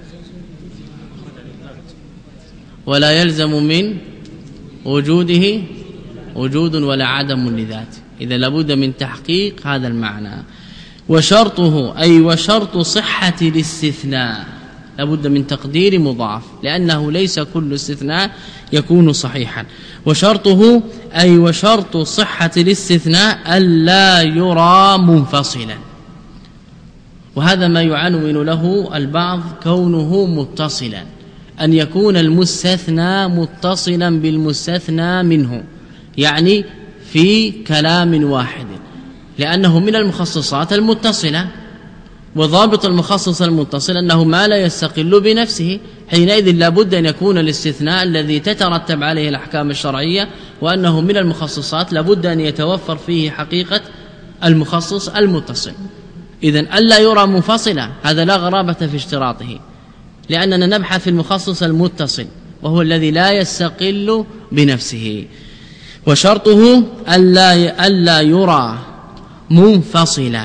ولا يلزم من وجوده وجود ولا عدم لذاته. إذا لابد من تحقيق هذا المعنى. وشرطه أي وشرط صحة الاستثناء، لابد من تقدير مضاف، لأنه ليس كل استثناء يكون صحيحا. وشرطه أي وشرط صحة الاستثناء ألا يرى منفصلا، وهذا ما يعنون له البعض كونه متصلا، أن يكون المستثنى متصلا بالمستثنى منه، يعني في كلام واحد، لأنه من المخصصات المتصلة، وضابط المخصص المتصل أنه ما لا يستقل بنفسه، حينئذ لابد أن يكون الاستثناء الذي تترتب عليه الأحكام الشرعية وأنه من المخصصات لابد أن يتوفر فيه حقيقة المخصص المتصل. إذن ألا يرى منفصلا هذا لا غرابة في اشتراطه، لأننا نبحث في المخصص المتصل وهو الذي لا يستقل بنفسه. وشرطه ألا يرى منفصلا،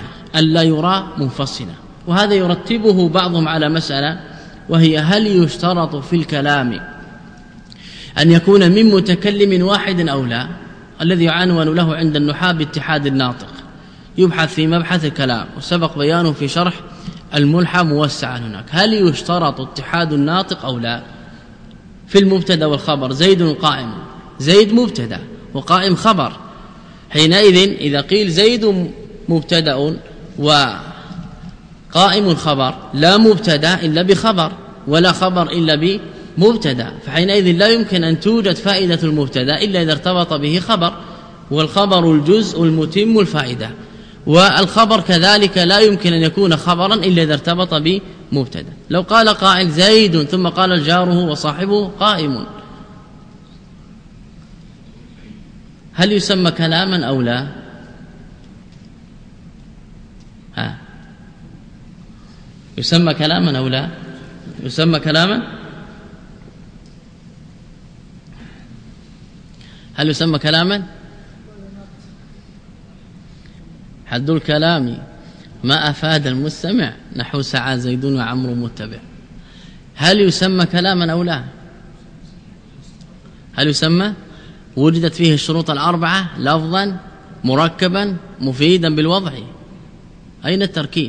وهذا يرتبه بعضهم على مسألة، وهي هل يشترط في الكلام أن يكون من متكلم واحد أو لا؟ الذي يعنون له عند النحاة باتحاد الناطق، يبحث في مبحث الكلام وسبق بيانه في شرح الملحى موسعا هناك. هل يشترط اتحاد الناطق أو لا؟ في المبتدا والخبر، زيد قائم، زيد مبتدا وقائم خبر، حينئذ إذا قيل زيد مبتدا وقائم خبر لا مبتدا إلا بخبر ولا خبر إلا بمبتدا، فحينئذ لا يمكن أن توجد فائدة المبتدا إلا إذا ارتبط به خبر، والخبر الجزء المتم الفائدة، والخبر كذلك لا يمكن أن يكون خبرا إلا إذا ارتبط بمبتدا. لو قال قائل زيد ثم قال جاره وصاحبه قائم، هل يسمى كلاما أو لا؟ يسمى كلاما أو لا؟ يسمى كلاما؟ هل يسمى كلاما؟ حد الكلام ما أفاد المستمع نحو سعى زيد وعمر متبع. هل يسمى كلاما أو لا؟ هل يسمى؟ وجدت فيه الشروط الأربعة لفظا مركبا مفيدا بالوضع، أين التركيب؟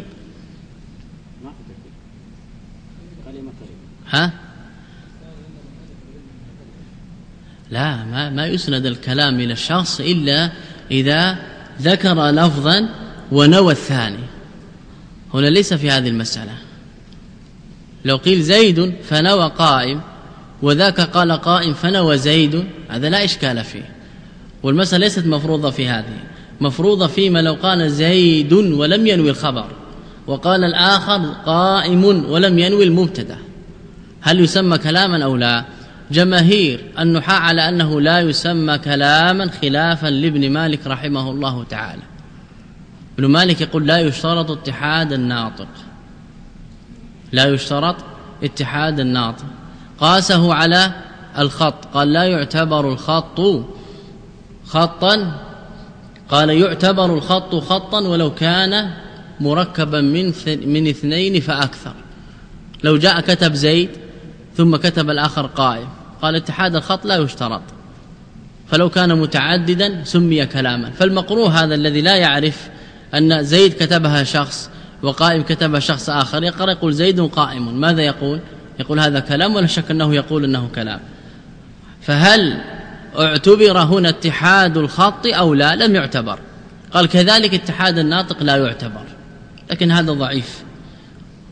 لا، ما يسند الكلام إلى الشخص إلا إذا ذكر لفظا ونوى الثاني. هنا ليس في هذه المسألة. لو قيل زيد فنوى قائم وذاك قال قائم فنوى زيد، هذا لا إشكال فيه، والمسألة ليست مفروضة في هذه، مفروضة فيما لو قال زيد ولم ينوي الخبر وقال الآخر قائم ولم ينوي المبتدا، هل يسمى كلاما أو لا؟ جماهير النحاة على أنه لا يسمى كلاما، خلافا لابن مالك رحمه الله تعالى. ابن مالك يقول لا يشترط اتحاد الناطق، لا يشترط اتحاد الناطق. قاسه على الخط، قال لا يعتبر الخط خطا، قال يعتبر الخط خطا ولو كان مركبا من اثنين فأكثر. لو جاء كتب زيد ثم كتب الآخر قائم، قال اتحاد الخط لا يشترط، فلو كان متعددا سمي كلاما. فالمقروء هذا الذي لا يعرف أن زيد كتبها شخص وقائم كتبها شخص آخر يقرأ يقول زيد قائم، ماذا يقول؟ يقول هذا كلام، ولا شك أنه يقول أنه كلام. فهل اعتبر هنا اتحاد الخط أو لا؟ لم يعتبر. قال كذلك اتحاد الناطق لا يعتبر، لكن هذا ضعيف،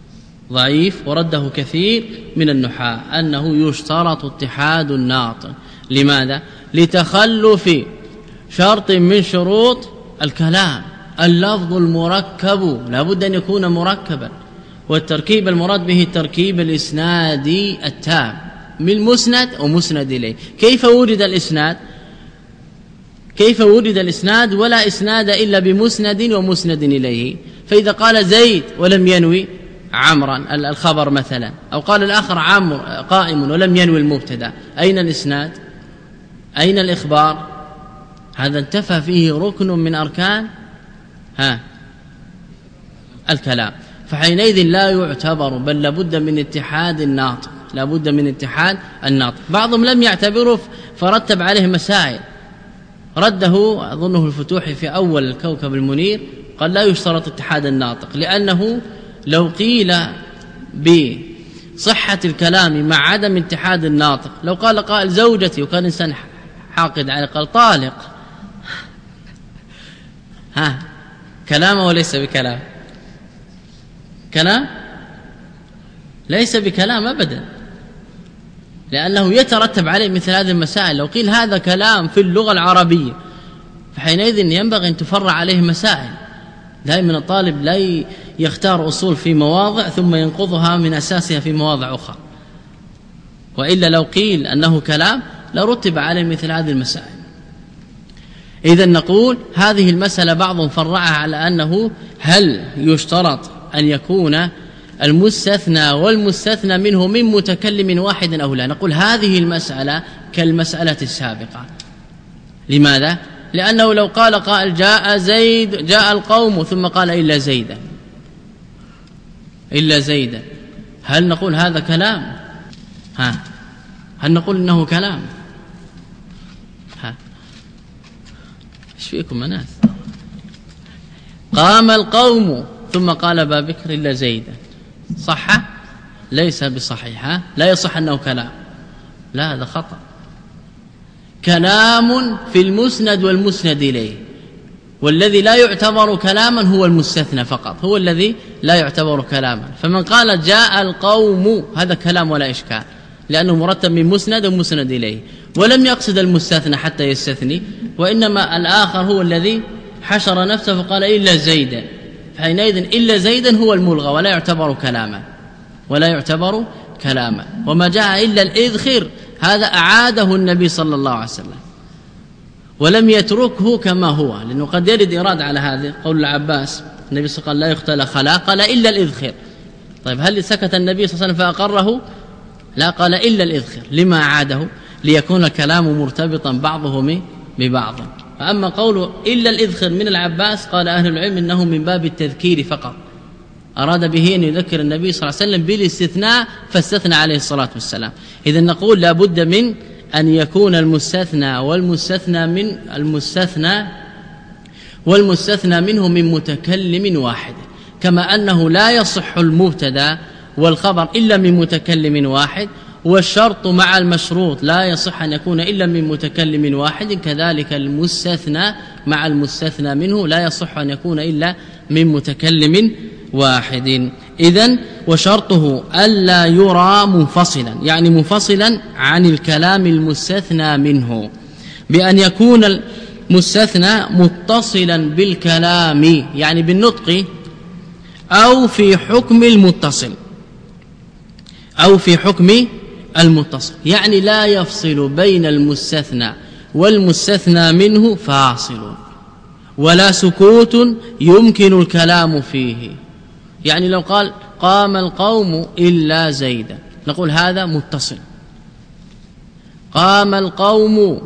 ضعيف ورده كثير من النحاة أنه يشترط اتحاد الناطق. لماذا؟ لتخلف شرط من شروط الكلام. اللفظ المركب لا بد أن يكون مركبا، والتركيب المراد به التركيب الإسنادي التام من مسند ومسند إليه. كيف ورد الإسناد؟ كيف ورد الإسناد ولا إسناد إلا بمسند ومسند إليه؟ فإذا قال زيد ولم ينوي عمرا الخبر مثلا، أو قال الآخر عمرو قائم ولم ينوي المبتدا، أين الإسناد؟ أين الإخبار؟ هذا انتفى فيه ركن من أركان الكلام، فحينئذ لا يعتبر، بل لابد من اتحاد الناطق، لابد من اتحاد الناطق. بعضهم لم يعتبره فرتب عليه مسائل رده أظنه الفتوحي في أول الكوكب المنير، قال لا يشترط اتحاد الناطق، لأنه لو قيل بصحة الكلام مع عدم اتحاد الناطق، لو قال قائل زوجتي وكان إنسان حاقد عليه قال طالق، كلام وليس بكلام؟ كلام ليس بكلام أبدا، لأنه يترتب عليه مثل هذه المسائل. لو قيل هذا كلام في اللغة العربية فحينئذ ينبغي أن تفرع عليه مسائل. دائما الطالب لا يختار أصول في مواضع ثم ينقضها من أساسها في مواضع أخرى، وإلا لو قيل أنه كلام لرتب عليه مثل هذه المسائل. إذن نقول هذه المسألة بعضهم فرعها على أنه هل يشترط أن يكون المستثنى والمستثنى منه من متكلم واحد أو لا؟ نقول هذه المسألة كالمسألة السابقة. لماذا؟ لأنه لو قال قائل جاء زيد جاء القوم ثم قال إلا زيدا، إلا زيدا، هل نقول هذا كلام؟ هل نقول إنه كلام؟ ايش فيكم ناس؟ قام القوم ثم قال أبا بكر إلا زيدا، صح؟ ليس بصحيح، لا يصح أنه كلام، لا هذا خطأ. كلام في المسند والمسند إليه، والذي لا يعتبر كلاما هو المستثنى فقط، هو الذي لا يعتبر كلاما. فمن قال جاء القوم هذا كلام ولا إشكال، لأنه مرتب من مسند ومسند إليه، ولم يقصد المستثنى حتى يستثني، وإنما الآخر هو الذي حشر نفسه فقال إلا زيدا، فحينئذ إلا زيدا هو الملغى ولا يعتبر كلاما، ولا يعتبر كلاما. وما جاء إلا الإذخر هذا أعاده النبي صلى الله عليه وسلم ولم يتركه كما هو، لأنه قد يرد إرادة على هذا. قول العباس النبي صلى الله عليه وسلم لا يختل خلا، قال إلا الإذخر. طيب هل سكت النبي صلى الله عليه وسلم فأقره؟ لا، قال إلا الإذخر. لما أعاده؟ ليكون الكلام مرتبطا بعضه ببعض. فأما قوله إلا الإذخر من العباس قال أهل العلم إنه من باب التذكير فقط، أراد به أن يذكر النبي صلى الله عليه وسلم بالاستثناء فاستثنى عليه الصلاة والسلام. إذن نقول لا بد من أن يكون المستثنى والمستثنى منه من متكلم واحد، كما أنه لا يصح المبتدا والخبر إلا من متكلم واحد، والشرط مع المشروط لا يصح أن يكون إلا من متكلم واحد، كذلك المستثنى مع المستثنى منه لا يصح أن يكون إلا من متكلم واحد. إذن وشرطه ألا يرى منفصلا، يعني منفصلا عن الكلام المستثنى منه، بأن يكون المستثنى متصلا بالكلام، يعني بالنطق، أو في حكم المتصل، أو في حكم المتصل، يعني لا يفصل بين المستثنى والمستثنى منه فاصل، ولا سكوت يمكن الكلام فيه. يعني لو قال قام القوم إلا زيدا نقول هذا متصل، قام القوم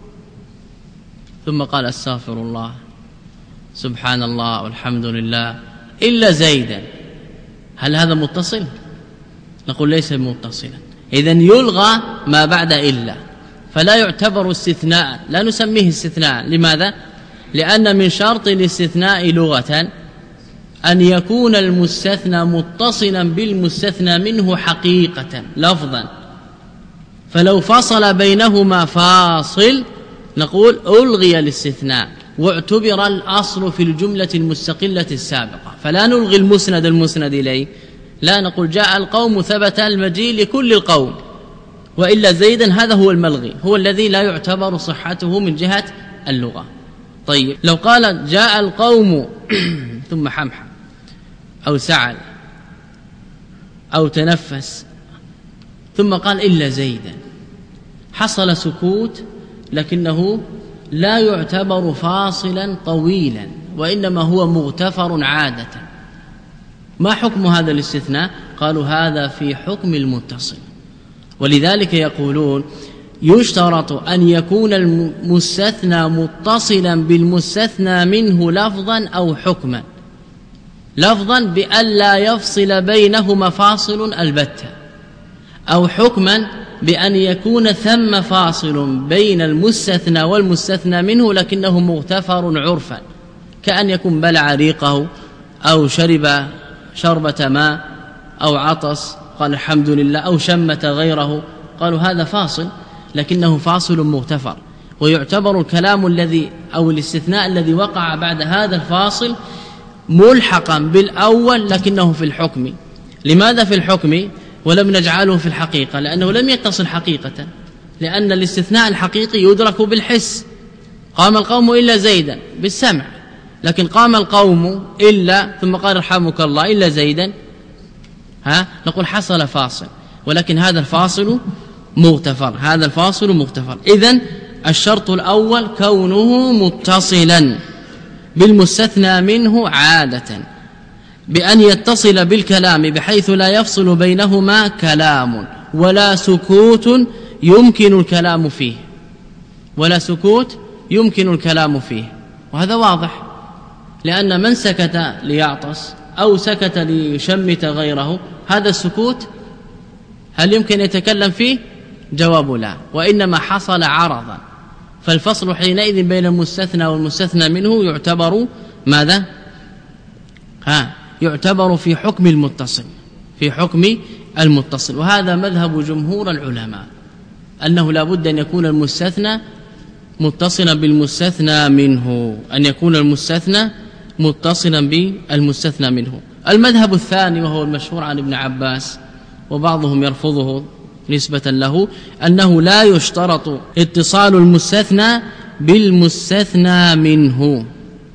ثم قال استغفر الله سبحان الله والحمد لله إلا زيدا، هل هذا متصل؟ نقول ليس متصلا. إذن يلغى ما بعد إلا، فلا يعتبر استثناء، لا نسميه استثناء. لماذا؟ لأن من شرط الاستثناء لغة أن يكون المستثنى متصلا بالمستثنى منه حقيقة لفظا، فلو فصل بينهما فاصل نقول ألغي الاستثناء واعتبر الأصل في الجملة المستقلة السابقة، فلا نلغي المسند إليه، لا نقول جاء القوم ثبت المجيء لكل القوم، وإلا زيدا هذا هو الملغي، هو الذي لا يعتبر صحته من جهة اللغة. طيب لو قال جاء القوم ثم حمحم أو سعل أو تنفس ثم قال إلا زيدا، حصل سكوت لكنه لا يعتبر فاصلا طويلا، وإنما هو مغتفر عادة. ما حكم هذا الاستثناء؟ قالوا هذا في حكم المتصل، ولذلك يقولون يشترط أن يكون المستثنى متصلا بالمستثنى منه لفظا أو حكما. لفظا بأن لا يفصل بينهما فاصل البتة، أو حكما بأن يكون ثم فاصل بين المستثنى والمستثنى منه لكنه مغتفر عرفا، كأن يكون بلع ريقه أو شرب شربة ماء أو عطس قال الحمد لله أو شمت غيره، قالوا هذا فاصل لكنه فاصل مغتفر، ويعتبر الكلام الذي أو الاستثناء الذي وقع بعد هذا الفاصل ملحقا بالأول لكنه في الحكم. لماذا في الحكم ولم نجعله في الحقيقة؟ لأنه لم يتصل حقيقة، لأن الاستثناء الحقيقي يدرك بالحس. قام القوم إلا زيدا بالسمع، لكن قام القوم إلا ثم قال رحمك الله إلا زيدا، نقول حصل فاصل، ولكن هذا الفاصل مغتفر، هذا الفاصل مغتفر. إذن الشرط الأول كونه متصلا بالمستثنى منه عادة، بأن يتصل بالكلام بحيث لا يفصل بينهما كلام ولا سكوت يمكن الكلام فيه، ولا سكوت يمكن الكلام فيه. وهذا واضح، لأن من سكت ليعطس أو سكت ليشمت غيره هذا السكوت هل يمكن يتكلم فيه؟ جواب لا، وإنما حصل عرضا، فالفصل حينئذ بين المستثنى والمستثنى منه يعتبر ماذا؟ يعتبر في حكم المتصل، في حكم المتصل. وهذا مذهب جمهور العلماء، أنه لا بد أن يكون المستثنى متصلا بالمستثنى منه، أن يكون المستثنى متصلا بالمستثنى منه. المذهب الثاني وهو المشهور عن ابن عباس وبعضهم يرفضه نسبة له، أنه لا يشترط اتصال المستثنى بالمستثنى منه.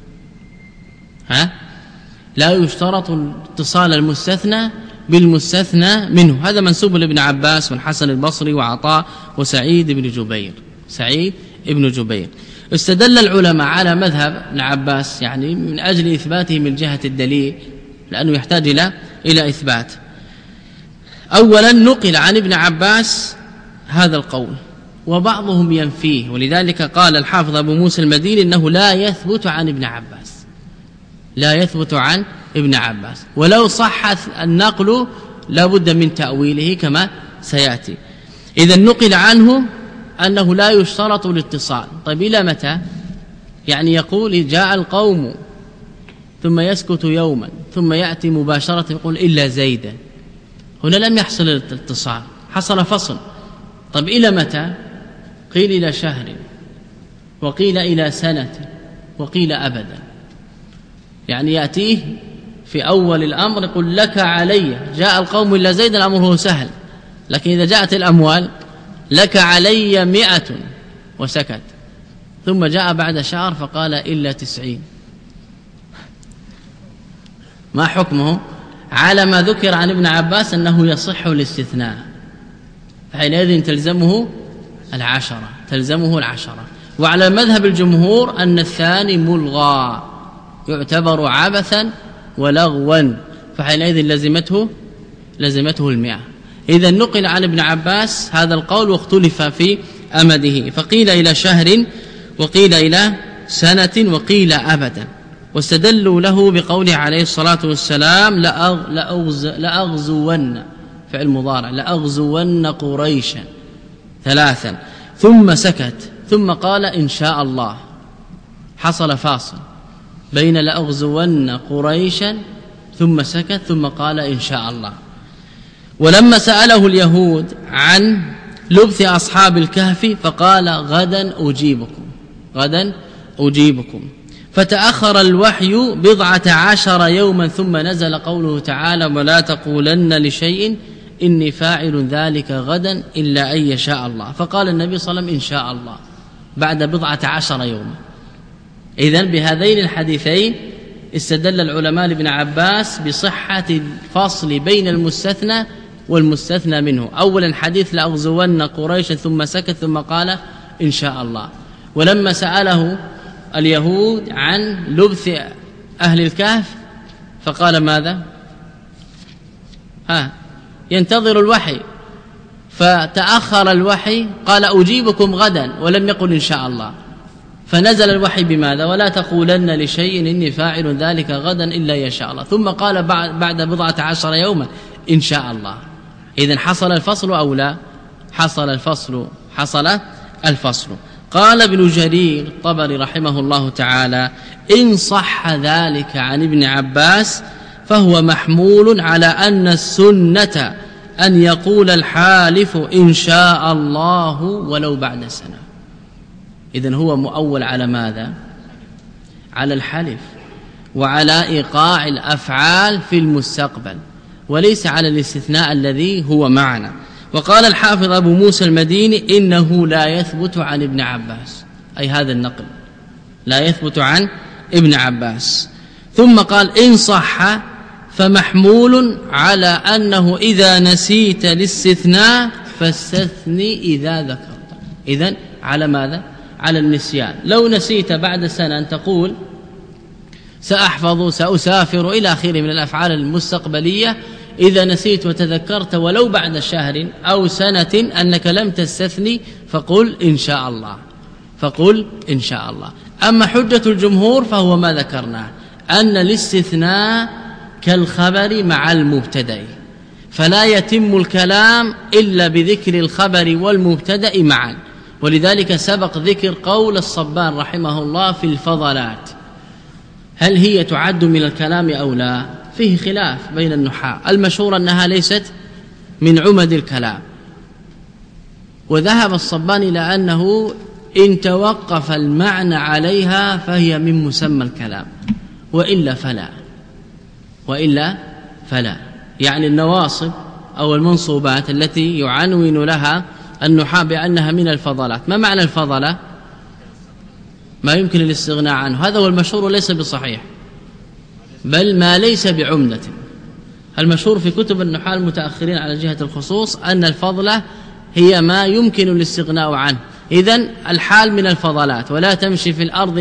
لا يشترط اتصال المستثنى بالمستثنى منه. هذا منسوب لابن عباس والحسن البصري وعطاء وسعيد بن جبير. سعيد بن جبير استدل العلماء على مذهب ابن عباس يعني من أجل إثباته من جهة الدليل، لأنه يحتاج إلى إثبات. أولا نقل عن ابن عباس هذا القول وبعضهم ينفيه، ولذلك قال الحافظ أبو موسى المديني إنه لا يثبت عن ابن عباس، لا يثبت عن ابن عباس، ولو صح النقل لا بد من تأويله كما سيأتي. إذا نقل عنه أنه لا يشترط الاتصال. طيب إلى متى؟ يعني يقول جاء القوم ثم يسكت يوما ثم يأتي مباشرة يقول إلا زيدا، هنا لم يحصل الاتصال، حصل فصل. طيب إلى متى؟ قيل إلى شهر، وقيل إلى سنة، وقيل أبدا. يعني يأتيه في أول الأمر يقول لك علي، جاء القوم إلا زيدا، الأمر هو سهل، لكن إذا جاءت الأموال لك علي 100 وسكت، ثم جاء بعد شهر فقال إلا 90، ما حكمه؟ على ما ذكر عن ابن عباس أنه يصح الاستثناء، فحينئذ تلزمه 10، تلزمه 10. وعلى مذهب الجمهور أن الثاني ملغى يعتبر عبثا ولغوا، فحينئذ لزمته 100. إذا نقل عن ابن عباس هذا القول واختلف في أمده، فقيل إلى شهر وقيل إلى سنة وقيل أبدا. واستدلوا له بقوله عليه الصلاة والسلام لأغزون، فعل مضارع، لأغزون قريشا 3، ثم سكت ثم قال إن شاء الله، حصل فاصل بين لأغزون قريشا ثم سكت ثم قال إن شاء الله. ولما سأله اليهود عن لبث أصحاب الكهف فقال غدا أجيبكم، غدا أجيبكم، فتأخر الوحي 14 يوما ثم نزل قوله تعالى ولا تقولن لشيء إني فاعل ذلك غدا إلا أن يشاء الله. فقال النبي صلى الله عليه وسلم إن شاء الله بعد 14 يوما. إذن بهذين الحديثين استدل العلماء لابن عباس بصحة الفصل بين المستثنى والمستثنى منه. أولا حديث لأغزون قريشا ثم سكت ثم قال إن شاء الله. ولما سأله اليهود عن لبث أهل الكهف فقال ماذا؟ ينتظر الوحي، فتأخر الوحي قال أجيبكم غدا ولم يقل إن شاء الله، فنزل الوحي بماذا؟ ولا تقولن لشيء إني فاعل ذلك غدا إلا يشاء الله. ثم قال بعد 14 يوما إن شاء الله. إذن حصل الفصل أو لا؟ حصل الفصل. قال ابن جرير الطبري رحمه الله تعالى إن صح ذلك عن ابن عباس فهو محمول على أن السنة أن يقول الحالف إن شاء الله ولو بعد سنة. إذن هو مؤول على ماذا؟ على الحلف وعلى إيقاع الأفعال في المستقبل، وليس على الاستثناء الذي هو معنا. وقال الحافظ أبو موسى المديني إنه لا يثبت عن ابن عباس، أي هذا النقل لا يثبت عن ابن عباس. ثم قال إن صح فمحمول على أنه إذا نسيت الاستثناء فاستثني إذا ذكرت. إذن على ماذا؟ على النسيان. لو نسيت بعد سنة أن تقول سأحفظ سأسافر إلى آخره من الأفعال المستقبلية، إذا نسيت وتذكرت ولو بعد شهر أو سنة أنك لم تستثني فقل إن شاء الله. أما حجة الجمهور فهو ما ذكرناه أن الاستثناء كالخبر مع المبتدأ، فلا يتم الكلام إلا بذكر الخبر والمبتدأ معا. ولذلك سبق ذكر قول الصبان رحمه الله في الفضلات هل هي تعد من الكلام أو لا؟ فيه خلاف بين النحاة. المشهور أنها ليست من عمد الكلام، وذهب الصبان إلى أنه إن توقف المعنى عليها فهي من مسمى الكلام، وإلا فلا. يعني النواصب أو المنصوبات التي يعنون لها النحاة بأنها من الفضلات. ما معنى الفضلة؟ ما يمكن الاستغناء عنه، هذا هو المشهور، ليس بصحيح بل ما ليس بعمدة. المشهور في كتب النحاة المتأخرين على جهة الخصوص أن الفضلة هي ما يمكن الاستغناء عنه. إذن الحال من الفضلات. ولا تمشي في الأرض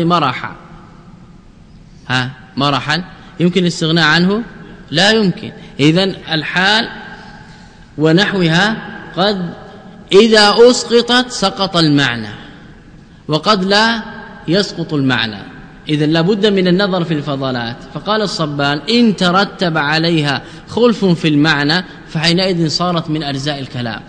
مرحا يمكن الاستغناء عنه؟ لا يمكن. إذن الحال ونحوها قد إذا أسقطت سقط المعنى وقد لا يسقط المعنى. إذن لابد من النظر في الفضلات. فقال الصبان إن ترتب عليها خلف في المعنى فحينئذ صارت من أجزاء الكلام،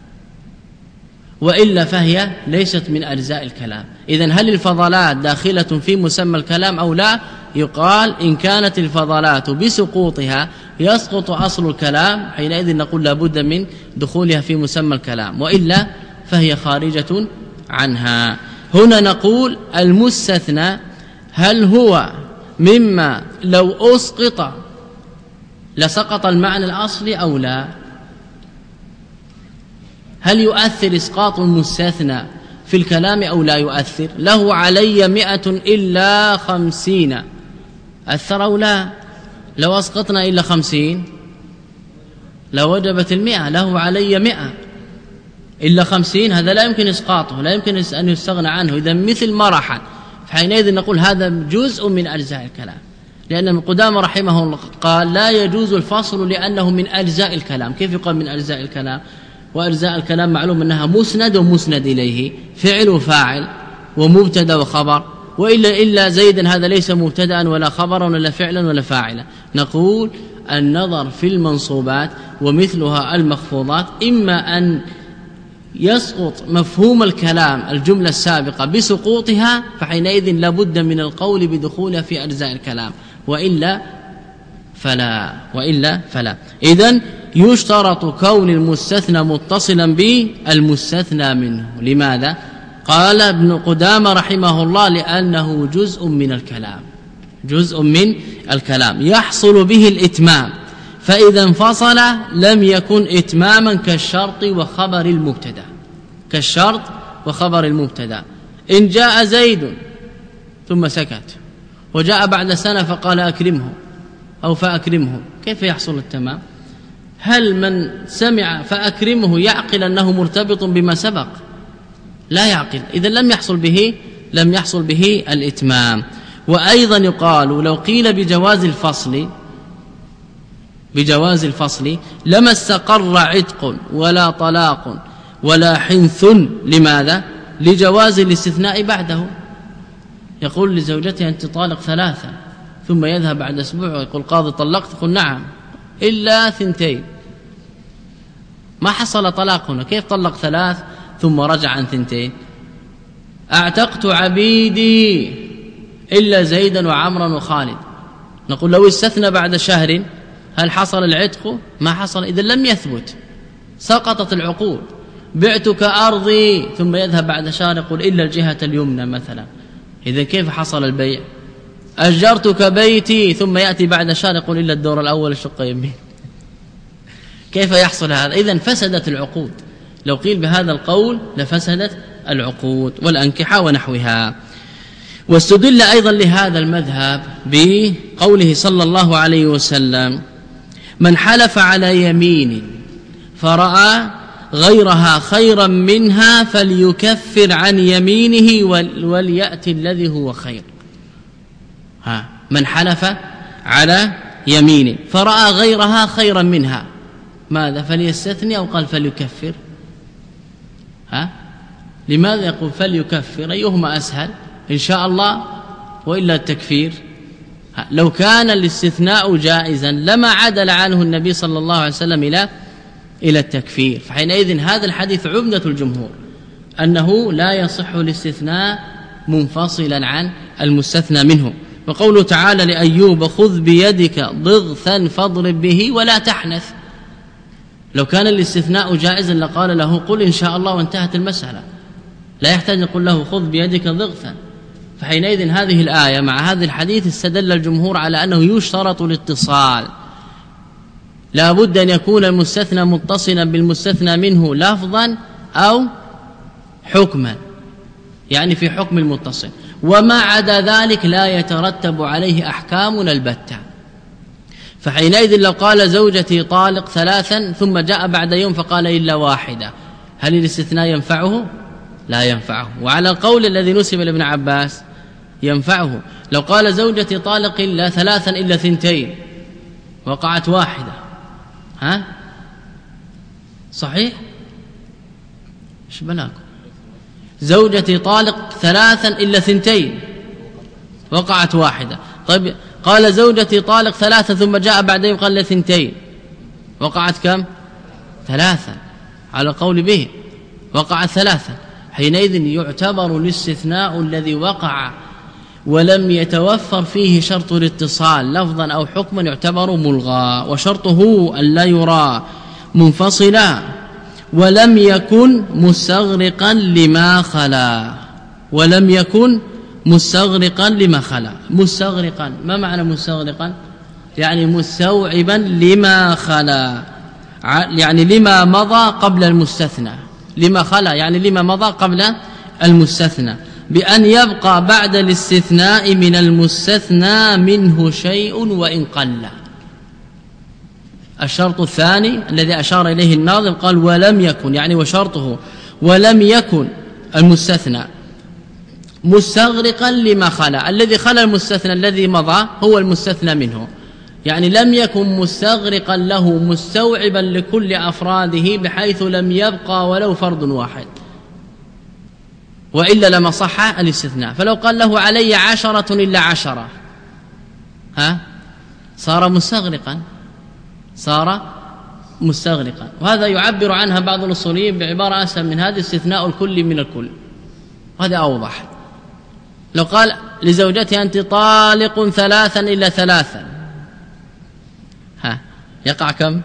وإلا فهي ليست من أجزاء الكلام. إذن هل الفضلات داخلة في مسمى الكلام أو لا؟ يقال إن كانت الفضلات بسقوطها يسقط أصل الكلام حينئذ نقول لابد من دخولها في مسمى الكلام، وإلا فهي خارجة عنها. هنا نقول المستثنى هل هو مما لو أسقط لسقط المعنى الأصلي أو لا؟ هل يؤثر إسقاط المستثنى في الكلام أو لا يؤثر؟ له علي 100 إلا 50 أثر أو لا؟ لو أسقطنا إلا 50 لوجبت 100. له علي 100 إلا 50 هذا لا يمكن إسقاطه، لا يمكن أن يستغنى عنه. إذا مثل مرحا فحينئذ نقول هذا جزء من أجزاء الكلام، لأن ابن قدامة رحمه الله قال لا يجوز الفصل لأنه من أجزاء الكلام. كيف يقال من أجزاء الكلام؟ وأجزاء الكلام معلوم أنها مسند ومسند إليه، فعل وفاعل ومبتدا وخبر، وإلا زيدا هذا ليس مبتدا ولا خبرا ولا فعلا ولا فاعلا. نقول النظر في المنصوبات ومثلها المخفوضات إما أن يسقط مفهوم الكلام الجملة السابقة بسقوطها فحينئذ لابد من القول بدخولها في أجزاء الكلام، وإلا فلا. إذن يشترط كون المستثنى متصلا بالمستثنى منه. لماذا؟ قال ابن قدامة رحمه الله لأنه جزء من الكلام، جزء من الكلام يحصل به الإتمام، فإذا انفصل لم يكن إتماما كالشرط وخبر المبتدا، كالشرط وخبر المبتدا. إن جاء زيد ثم سكت وجاء بعد سنة فقال أكرمه أو فأكرمه، كيف يحصل التمام؟ هل من سمع فأكرمه يعقل أنه مرتبط بما سبق؟ لا يعقل، إذن لم يحصل به الإتمام. وأيضا يقال لو قيل بجواز الفصل لما استقر عتق ولا طلاق ولا حنث. لماذا؟ لجواز الاستثناء بعده. يقول لزوجته أنت طالق 3، ثم يذهب بعد أسبوع ويقول قاضي طلقت، يقول نعم إلا 2، ما حصل طلاق هنا، كيف طلق 3 ثم رجع عن 2؟ أعتقت عبيدي إلا زيدا وعمرا وخالد، نقول لو استثنى بعد شهر هل حصل العتق؟ ما حصل، إذن لم يثبت، سقطت العقود. بعتك أرضي ثم يذهب بعد شهر يقول إلا الجهة اليمنى مثلا، إذن كيف حصل البيع؟ أجرتك بيتي ثم يأتي بعد شهر يقول إلا الدور الأول الشقة يمين، كيف يحصل هذا؟ إذن فسدت العقود، لو قيل بهذا القول لفسدت العقود والأنكحة ونحوها. واستدل أيضا لهذا المذهب بقوله صلى الله عليه وسلم من حلف على يمين فرأى غيرها خيرا منها فليكفر عن يمينه وليأتي الذي هو خير. من حلف على يمين فرأى غيرها خيرا منها ماذا؟ فليستثني أو قال فليكفر؟ لماذا يقول فليكفر؟ أيهما أسهل إن شاء الله وإلا التكفير؟ لو كان الاستثناء جائزا لما عدل عنه النبي صلى الله عليه وسلم إلى التكفير. فحينئذ هذا الحديث عمدة الجمهور أنه لا يصح الاستثناء منفصلا عن المستثنى منه. وقوله تعالى لأيوب خذ بيدك ضغثا فاضرب به ولا تحنث، لو كان الاستثناء جائزا لقال له قل إن شاء الله وانتهت المسألة، لا يحتاج نقول له خذ بيدك ضغثا. فحينئذ هذه الآية مع هذا الحديث استدل الجمهور على أنه يشترط الاتصال، لا بد أن يكون المستثنى متصلا بالمستثنى منه لفظا أو حكما، يعني في حكم المتصل، وما عدا ذلك لا يترتب عليه أحكام البتة. فحينئذ لو قال زوجتي طالق 3 ثم جاء بعد يوم فقال إلا 1، هل الاستثناء ينفعه؟ لا ينفعه. وعلى القول الذي نسب لابن عباس ينفعه. لو قال زوجتي طالق إلا 3 إلا 2 وقعت 1، صحيح؟ إيش بلاكم؟ زوجتي طالق 3 إلا 2 وقعت 1. طيب قال زوجتي طالق 3 ثم جاء بعدين قال 2 وقعت كم؟ 3 على قول به وقعت 3. حينئذ يعتبر الاستثناء الذي وقع ولم يتوفر فيه شرط الاتصال لفظا أو حكما يعتبر ملغى، وشرطه أن لا يرى منفصلا ولم يكن مستغرقا لما خلا. ولم يكن مستغرقا لما خلا. مستغرقا ما معنى مستغرقا؟ يعني مستوعبا لما خلا، يعني لما مضى قبل المستثنى. لما خلا يعني لما مضى قبل المستثنى، بأن يبقى بعد الاستثناء من المستثنى منه شيء وإن قل. الشرط الثاني الذي أشار إليه الناظم قال ولم يكن، يعني وشرطه ولم يكن المستثنى مستغرقا لما خلا. الذي خلا المستثنى الذي مضى هو المستثنى منه، يعني لم يكن مستغرقا له مستوعبا لكل أفراده بحيث لم يبقى ولو فرد واحد، وإلا لما صح الاستثناء. فلو قال له علي 10 إلا 10 صار مستغرقا. وهذا يعبر عنها بعض الأصوليين بعبارة أسهل من هذا: استثناء الكل من الكل، وهذا أوضح. لو قال لزوجته أنت طالق 3 إلا 3 يقع كم؟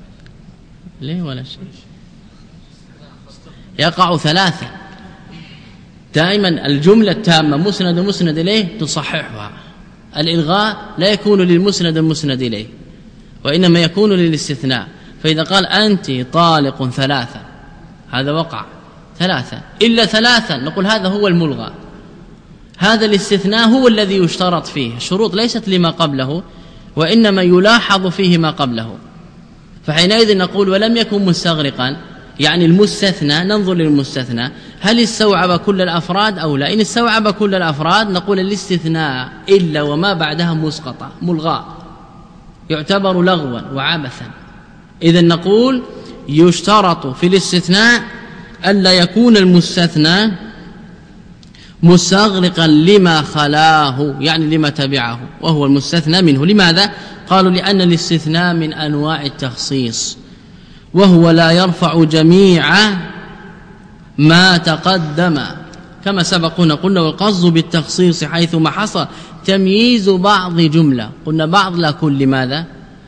ليه ولا شيء؟ يقع 3. دائما الجملة التامة مسند ومسند إليه تصححها. الإلغاء لا يكون للمسند المسند إليه، وإنما يكون للاستثناء. فإذا قال أنت طالق ثلاثة، هذا وقع ثلاثة إلا ثلاثا، نقول هذا هو الملغى. هذا الاستثناء هو الذي يشترط فيه، الشروط ليست لما قبله وإنما يلاحظ فيه ما قبله. فحينئذ نقول ولم يكن مستغرقا، يعني المستثنى ننظر للمستثنى هل استوعب كل الأفراد أو لا. إن استوعب كل الأفراد نقول الاستثناء إلا وما بعدها مسقطة ملغاء، يعتبر لغوا وعبثا. إذن نقول يشترط في الاستثناء ألا يكون المستثنى مستغرقا لما خلاه، يعني لما تبعه وهو المستثنى منه. لماذا؟ قالوا لأن الاستثناء من أنواع التخصيص، وهو لا يرفع جميع ما تقدم كما سبقنا. قلنا والقصد بالتخصيص حيثما حصل تمييز بعض جملة، قلنا بعض لا كل. لماذا؟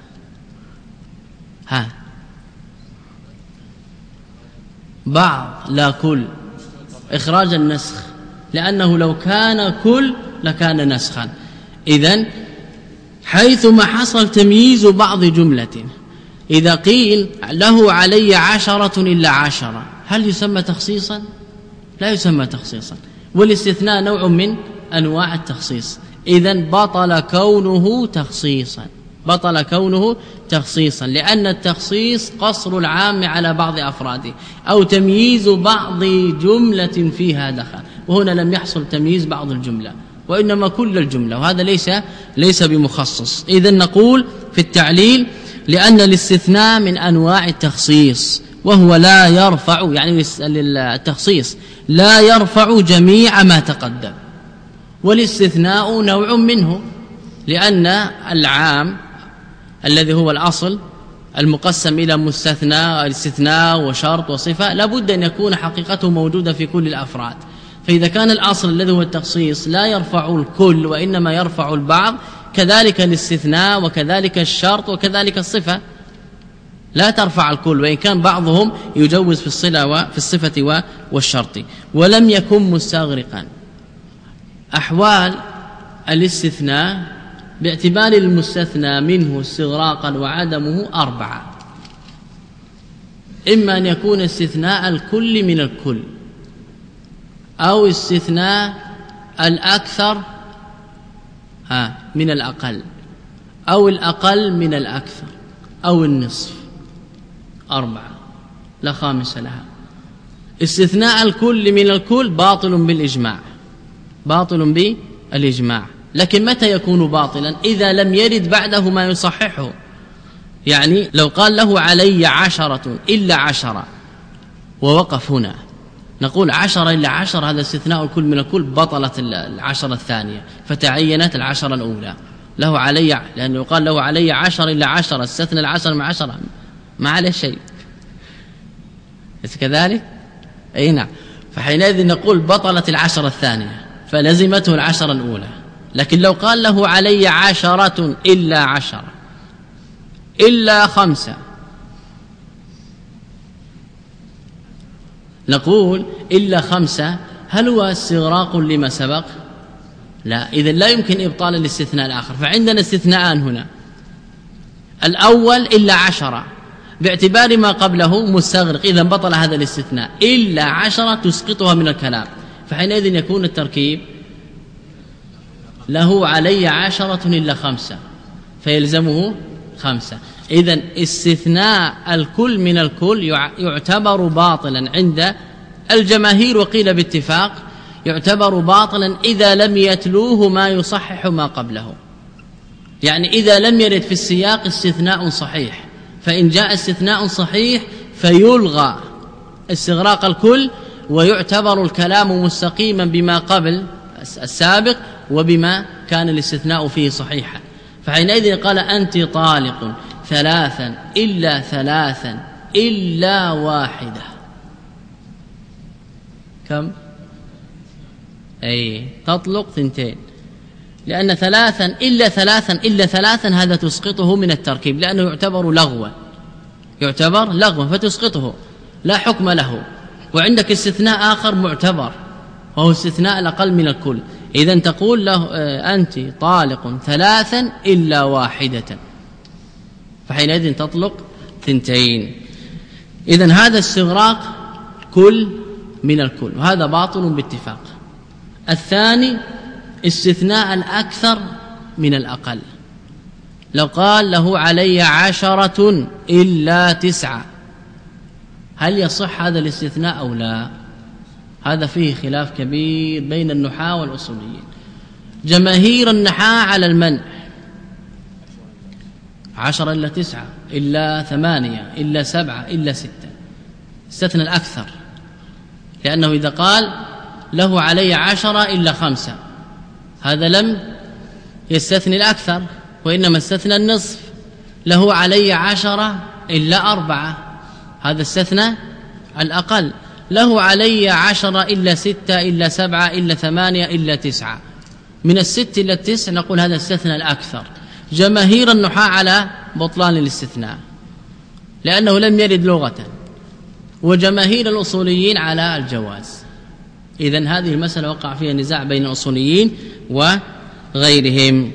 بعض لا كل، إخراج النسخ، لأنه لو كان كل لكان نسخا. إذن حيثما حصل تمييز بعض جملة، إذا قيل له علي 10 إلا 10، هل يسمى تخصيصا؟ لا يسمى تخصيصا، والاستثناء نوع من أنواع التخصيص. إذن بطل كونه تخصيصا، بطل كونه تخصيصا، لأن التخصيص قصر العام على بعض أفراده أو تمييز بعض جملة فيها دخل، وهنا لم يحصل تمييز بعض الجملة وإنما كل الجملة، وهذا ليس بمخصص. إذن نقول في التعليل لأن الاستثناء من أنواع التخصيص، وهو لا يرفع، يعني التخصيص لا يرفع جميع ما تقدم، والاستثناء نوع منه، لأن العام الذي هو الأصل المقسم إلى مستثنى استثناء وشرط وصفة لابد أن يكون حقيقته موجودة في كل الأفراد. فإذا كان الأصل الذي هو التخصيص لا يرفع الكل وإنما يرفع البعض، كذلك الاستثناء وكذلك الشرط وكذلك الصفة لا ترفع الكل، وإن كان بعضهم يجوز في الصفة والشرط. ولم يكن مستغرقا. أحوال الاستثناء باعتبار المستثنى منه استغراقا وعدمه 4. إما أن يكون استثناء الكل من الكل، أو استثناء الأكثر من الأقل، أو الأقل من الأكثر، أو النصف. 4 لا خامس لها. استثناء الكل من الكل باطل بالإجماع، باطل بالإجماع. لكن متى يكون باطلا؟ إذا لم يرد بعده ما يصححه. يعني لو قال له علي 10 إلا 10 ووقف هنا، نقول 10 إلا 10 هذا استثناء الكل من الكل، بطلت 10 الثانية فتعينت 10 الأولى. له علي، لأنه يقال له علي 10 إلا 10 استثنى 10 من 10 ما عليه شيء، كذلك أي نعم. فحينئذ نقول بطلت 10 الثانية فلزمته 10 الأولى. لكن لو قال له علي 10 إلا 10 إلا 5، نقول إلا 5، هل هو استغراق لما سبق؟ لا. إذن لا يمكن إبطال الاستثناء الآخر. فعندنا استثناءان هنا، الأول إلا 10 باعتبار ما قبله مستغرق، إذن بطل هذا الاستثناء. إلا 10 تسقطها من الكلام، فحينئذ يكون التركيب له علي 10 إلا 5 فيلزمه 5. إذن استثناء الكل من الكل يعتبر باطلا عند الجماهير، وقيل باتفاق يعتبر باطلا إذا لم يتلوه ما يصحح ما قبله. يعني إذا لم يرد في السياق استثناء صحيح، فإن جاء استثناء صحيح فيلغى استغراق الكل، ويعتبر الكلام مستقيما بما قبل السابق وبما كان الاستثناء فيه صحيحا. فحينئذ قال أنت طالق 3 إلا 3 إلا 1. كم؟ أي تطلق 2، لأن 3 إلا 3 إلا 3 هذا تسقطه من التركيب، لأنه يعتبر لغوا فتسقطه لا حكم له. وعندك استثناء آخر معتبر وهو استثناء الأقل من الكل. إذن تقول له أنت طالق 3 إلا واحدة، فحينئذ تطلق 2. إذن هذا استغراق كل من الكل، وهذا باطل باتفاق. الثاني استثناء الأكثر من الأقل. لو قال له علي 10 إلا 9، هل يصح هذا الاستثناء أو لا؟ هذا فيه خلاف كبير بين النحاة والأصوليين. جماهير النحاة على المنع، 10 إلا 9 إلا 8 إلا 7 إلا 6، استثنى الأكثر، لأنه إذا قال له علي 10 إلا 5 هذا لم يستثني الأكثر، وإنما استثنى النصف. له علي 10 إلا 4 هذا استثنى الأقل. له علي 10 إلا 6 إلا 7 إلا 8 إلا 9، من 6 إلى 9 نقول هذا استثنى الأكثر. جماهير النحاة على بطلان الاستثناء لأنه لم يرد لغة، وجماهير الأصوليين على الجواز. إذن هذه المسألة وقع فيها نزاع بين الأصوليين وغيرهم.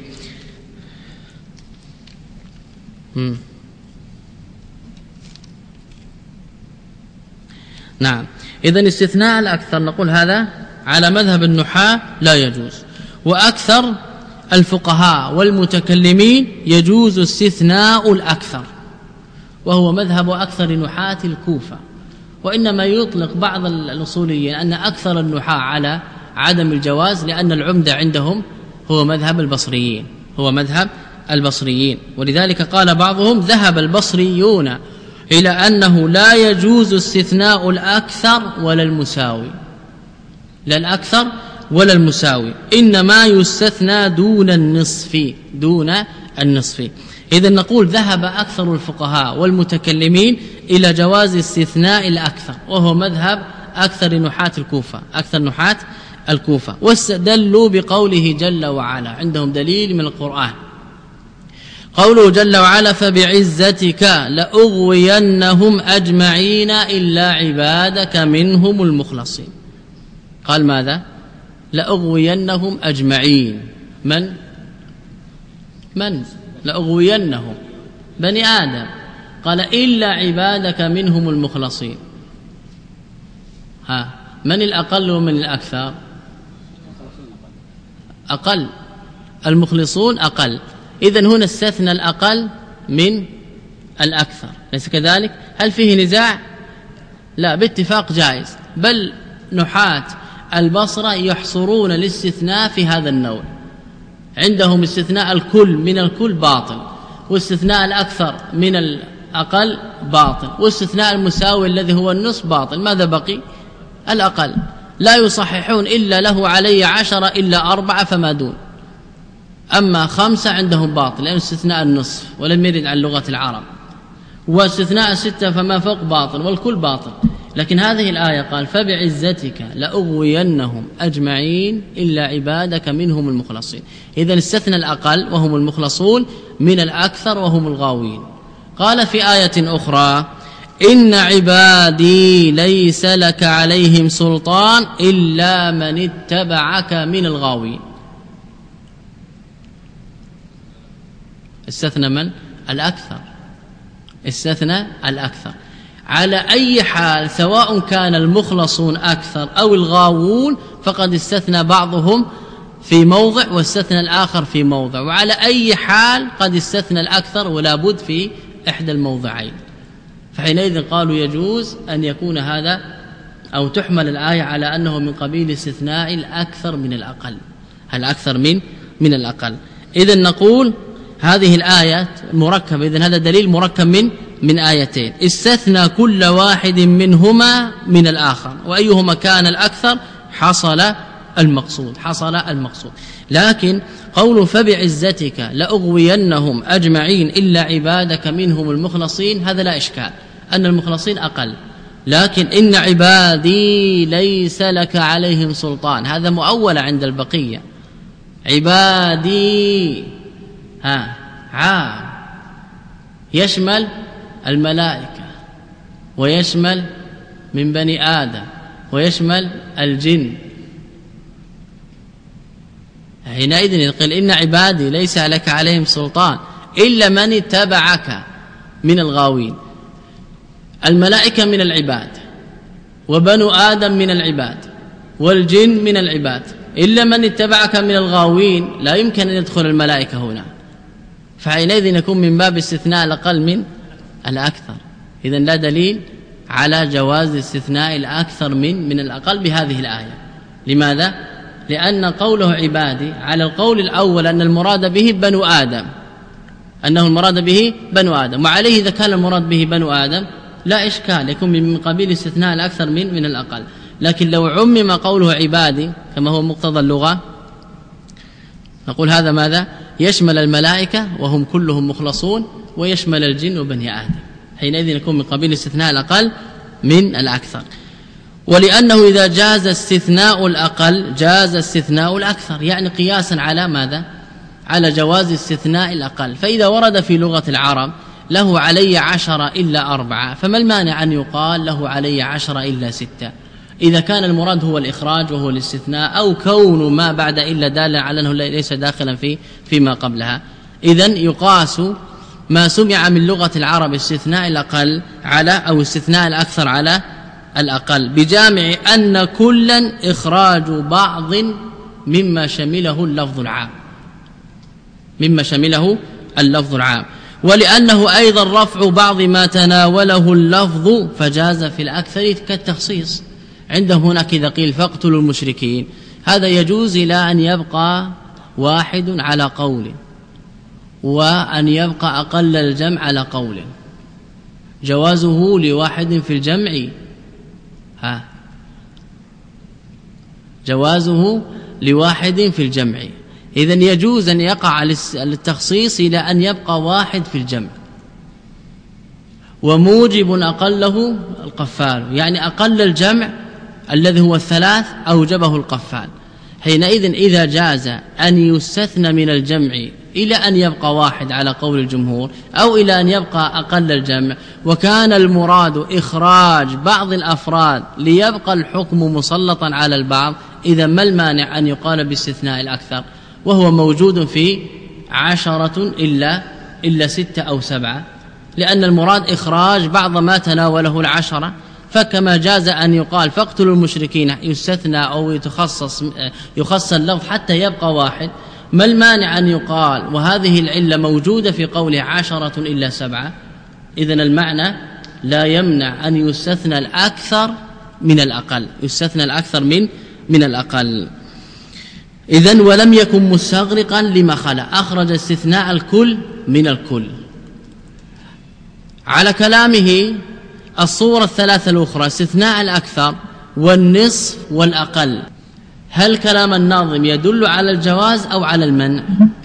نعم. إذن استثناء الأكثر نقول هذا على مذهب النحاة لا يجوز، وأكثر الفقهاء والمتكلمين يجوز استثناء الأكثر، وهو مذهب أكثر نحاة الكوفة. وإنما يطلق بعض الأصوليين أن أكثر النحاة على عدم الجواز، لأن العمدة عندهم هو مذهب البصريين. ولذلك قال بعضهم ذهب البصريون إلى أنه لا يجوز استثناء الأكثر ولا المساوي، لا الأكثر ولا المساوي، إنما يستثنى دون النصف. إذن نقول ذهب أكثر الفقهاء والمتكلمين إلى جواز استثناء الأكثر، وهو مذهب أكثر نحاة الكوفة. واستدلوا بقوله جل وعلا، عندهم دليل من القرآن، قوله جل وعلا فبعزتك لأغوينهم أجمعين إلا عبادك منهم المخلصين. قال ماذا؟ لأغوينهم أجمعين. من لأغوينهم؟ بني آدم. قال إلا عبادك منهم المخلصين. من الأقل ومن الأكثر؟ أقل، المخلصون أقل. إذن هنا استثنى الأقل من الأكثر، ليس كذلك؟ هل فيه نزاع؟ لا، باتفاق جائز. بل نحاة البصرة يحصرون الاستثناء في هذا النوع، عندهم استثناء الكل من الكل باطل، واستثناء الأكثر من الأقل باطل، واستثناء المساوي الذي هو النصف باطل. ماذا بقي؟ الأقل. لا يصححون إلا له علي 10 إلا 4 فما دون. أما 5 عندهم باطل، لأن استثناء النصف ولم يرد عن لغة العرب، واستثناء 6 فما فوق باطل، والكل باطل. لكن هذه الآية قال فبعزتك لأغوينهم أجمعين إلا عبادك منهم المخلصين. إذن استثنى الأقل وهم المخلصون من الأكثر وهم الغاوين. قال في آية أخرى إن عبادي ليس لك عليهم سلطان إلا من اتبعك من الغاوين. استثنى من؟ استثنى الأكثر. على أي حال سواء كان المخلصون أكثر أو الغاوون فقد استثنى بعضهم في موضع واستثنى الآخر في موضع، وعلى أي حال قد استثنى الأكثر ولا بد في إحدى الموضعين. فحينئذ قالوا يجوز أن يكون هذا أو تحمل الآية على أنه من قبيل استثناء الأكثر من الأقل، الأكثر من الأقل. إذن نقول هذه الآية مركبة، إذن هذا دليل مركب من آيتين، استثنى كل واحد منهما من الآخر، وأيهما كان الأكثر حصل المقصود. لكن قول فبعزتك لأغوينهم أجمعين إلا عبادك منهم المخلصين هذا لا إشكال، أن المخلصين أقل. لكن إن عبادي ليس لك عليهم سلطان هذا مؤول عند البقية. عبادي عام يشمل الملائكة ويشمل من بني آدم ويشمل الجن حينئذ قل إن عبادي ليس لك عليهم سلطان إلا من اتبعك من الغاوين. الملائكة من العباد، وبنو آدم من العباد، والجن من العباد، إلا من اتبعك من الغاوين لا يمكن أن يدخل الملائكة هنا، فحينئذ يكون من باب استثناء الأقل من الأكثر. إذن لا دليل على جواز استثناء الأكثر من الأقل بهذه الآية. لماذا؟ لأن قوله عبادي على القول الأول أن المراد به بنو آدم، أنه المراد به بنو آدم، وعليه إذا كان المراد به بنو آدم لا إشكال، يكون من قبيل استثناء الأكثر من الأقل. لكن لو عمم قوله عبادي كما هو مقتضى اللغة نقول هذا ماذا؟ يشمل الملائكة وهم كلهم مخلصون، ويشمل الجن وبني آدم، حينئذ يكون من قبيل استثناء الأقل من الأكثر. ولأنه إذا جاز استثناء الأقل جاز استثناء الأكثر، يعني قياسا على ماذا؟ على جواز استثناء الأقل. فإذا ورد في لغة العرب له علي 10 إلا 4، فما المانع أن يقال له علي 10 إلا 6 إذا كان المراد هو الإخراج وهو الاستثناء، أو كون ما بعد إلا دالا على أنه ليس داخلا فيما قبلها. إذن يقاس ما سمع من لغة العرب استثناء الأقل على أو استثناء الأكثر على الأقل، بجامع أن كلا إخراج بعض مما شمله اللفظ العام، ولأنه أيضا رفع بعض ما تناوله اللفظ فجاز في الأكثر كالتخصيص. عنده هناك إذا قيل فاقتلوا المشركين، هذا يجوز إلى أن يبقى واحد على قول، وأن يبقى أقل الجمع على قول، جوازه لواحد في الجمع جوازه لواحد في الجمع. إذن يجوز أن يقع للتخصيص إلى أن يبقى واحد في الجمع، وموجب أقله القفال، يعني أقل الجمع الذي هو 3 أوجبه القفال. حينئذ إذا جاز أن يستثنى من الجمع إلى أن يبقى واحد على قول الجمهور، أو إلى أن يبقى أقل الجمع، وكان المراد إخراج بعض الأفراد ليبقى الحكم مسلطا على البعض، إذا ما المانع أن يقال باستثناء الأكثر، وهو موجود في 10 إلا 6 أو 7، لأن المراد إخراج بعض ما تناوله 10. فكما جاز أن يقال فاقتلوا المشركين يستثنى أو يخص اللفظ حتى يبقى واحد، ما المانع أن يقال وهذه العلة موجودة في قوله 10 إلا 7؟ إذن المعنى لا يمنع أن يستثنى الأكثر من الأقل، يستثنى الأكثر من الأقل. إذن ولم يكن مستغرقا لما خلا، أخرج استثناء الكل من الكل. على كلامه الصورة الثلاثة الأخرى استثناء الأكثر والنصف والأقل، هل كلام الناظم يدل على الجواز أو على المنع؟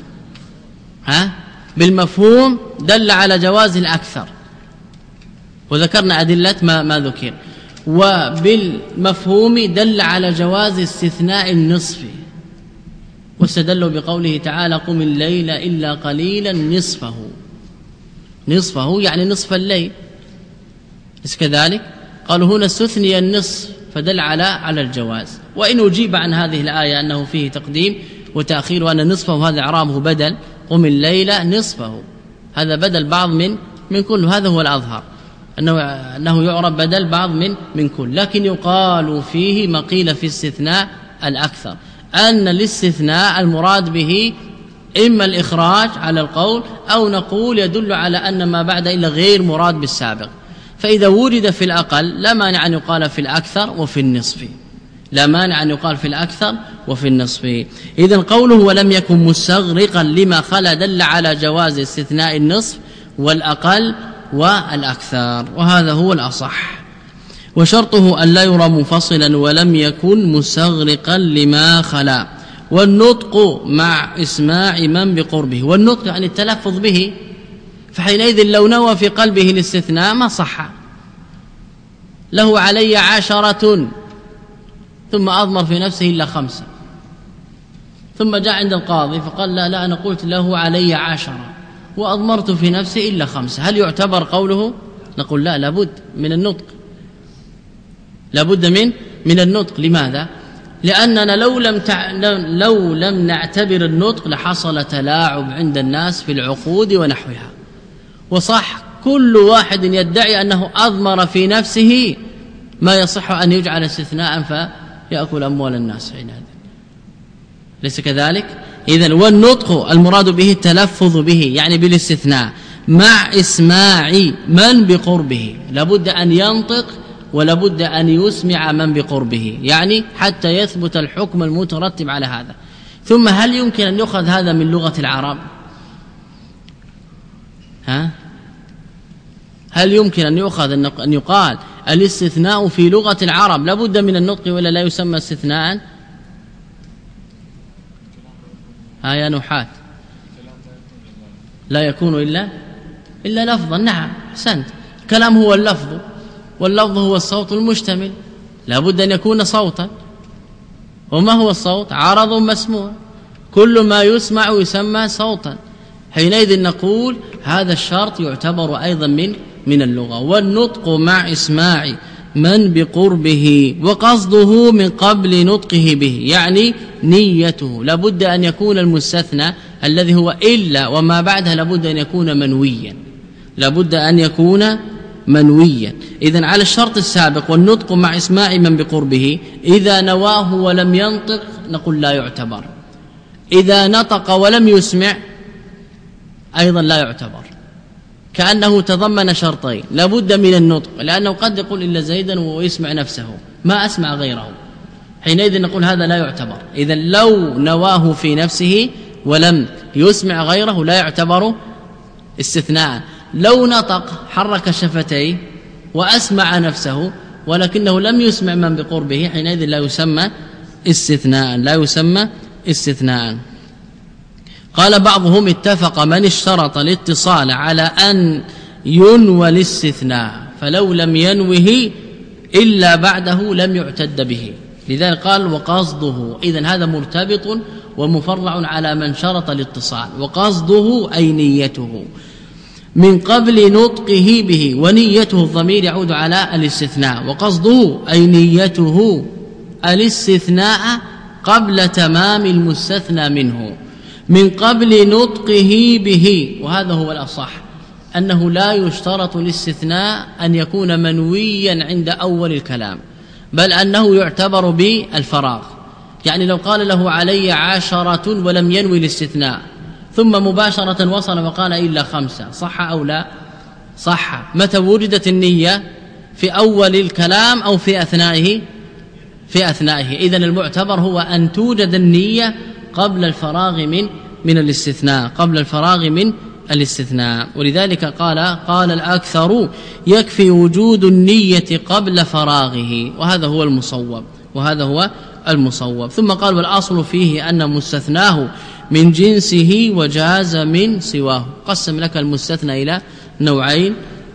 بالمفهوم دل على جواز الأكثر، وذكرنا أدلة ما ذكر، وبالمفهوم دل على جواز استثناء النصف، واستدلوا بقوله تعالى قم الليل إلا قليلا نصفه يعني نصف الليل، بس كذلك قالوا هنا استثني النصف فدل على الجواز. وإن أجيب عن هذه الآية أنه فيه تقديم وتأخير، وأن نصفه هذا إعرابه بدل، قم الليل نصفه هذا بدل بعض من كل، هذا هو الأظهر أنه يعرب بدل بعض من كل. لكن يقال فيه ما قيل في استثناء الأكثر، أن الاستثناء المراد به إما الإخراج على القول، أو نقول يدل على أن ما بعد إلا غير مراد بالسابق. فإذا وجد في الأقل لا مانع أن يقال في الأكثر وفي النصف، لا مانع أن يقال في الأكثر وفي النصف. إذن قوله ولم يكن مستغرقا لما خلا دل على جواز استثناء النصف والأقل والأكثر، وهذا هو الأصح. وشرطه أن لا يرى منفصلا ولم يكن مستغرقا لما خلا. والنطق مع إسماع من بقربه، والنطق يعني التلفظ به، فحينئذ لو نوى في قلبه الاستثناء ما صح. له علي 10 ثم أضمر في نفسه إلا 5، ثم جاء عند القاضي فقال لا أنا قلت له علي 10 وأضمرت في نفسي إلا 5، هل يعتبر قوله؟ نقول لا، لابد من النطق، لابد من النطق. لماذا؟ لأننا لو لم نعتبر النطق لحصل تلاعب عند الناس في العقود ونحوها. وصح كل واحد يدعي أنه أضمر في نفسه ما يصح أن يجعل استثناء فيأكل أموال الناس حينئذ، ليس كذلك؟ إذن والنطق المراد به التلفظ به يعني بالاستثناء مع إسماع من بقربه، لابد أن ينطق ولابد أن يسمع من بقربه، يعني حتى يثبت الحكم المترتب على هذا. ثم هل يمكن أن يؤخذ هذا من لغة العرب؟ هل يمكن أن يؤخذ أن يقال الاستثناء في لغة العرب لابد من النطق ولا لا يسمى استثناء؟ يا نحات لا يكون إلا لفظا. نعم أحسنت، الكلام هو اللفظ، واللفظ هو الصوت المشتمل، لابد أن يكون صوتا. وما هو الصوت؟ عرض مسموع، كل ما يسمع يسمى صوتا. حينئذ نقول هذا الشرط يعتبر أيضا من اللغة. والنطق مع إسماع من بقربه وقصده من قبل نطقه به، يعني نيته، لابد أن يكون المستثنى الذي هو إلا وما بعدها لابد أن يكون منويا، لابد أن يكون منويا. إذن على الشرط السابق والنطق مع إسماع من بقربه، إذا نواه ولم ينطق نقول لا يعتبر، إذا نطق ولم يسمع أيضا لا يعتبر، كأنه تضمن شرطين، لابد من النطق لأنه قد يقول إلا زيدا ويسمع نفسه ما أسمع غيره، حينئذ نقول هذا لا يعتبر. إذن لو نواه في نفسه ولم يسمع غيره لا يعتبر استثناء. لو نطق حرك شفتيه وأسمع نفسه ولكنه لم يسمع من بقربه حينئذ لا يسمى استثناء، لا يسمى استثناء. قال بعضهم اتفق من اشترط الاتصال على أن ينوى الاستثناء، فلو لم ينوه إلا بعده لم يعتد به، لذلك قال وقصده. إذن هذا مرتبط ومفرع على من شرط الاتصال. وقصده أي نيته من قبل نطقه به، ونيته الضمير يعود على الاستثناء، وقصده أي نيته الاستثناء قبل تمام المستثنى منه من قبل نطقه به. وهذا هو الأصح، أنه لا يشترط الاستثناء أن يكون منويا عند أول الكلام، بل أنه يعتبر بالفراغ. يعني لو قال له علي 10 ولم ينوي الاستثناء ثم مباشرة وصل وقال إلا 5 صح أو لا؟ صح. متى وجدت النية؟ في أول الكلام أو في أثنائه؟ في أثنائه. إذن المعتبر هو أن توجد النية قبل الفراغ من الاستثناء، قبل الفراغ من الاستثناء. ولذلك قال الأكثر يكفي وجود النية قبل فراغه، وهذا هو المصوب، وهذا هو المصوب. ثم قال والأصل فيه أن مستثناه من جنسه وجاز من سواه. قسم لك المستثنى إلى نوعين،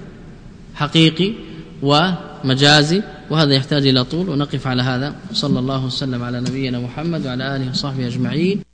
حقيقي ومجازي، وهذا يحتاج إلى طول، ونقف على هذا. صلى الله وسلم على نبينا محمد وعلى آله وصحبه أجمعين.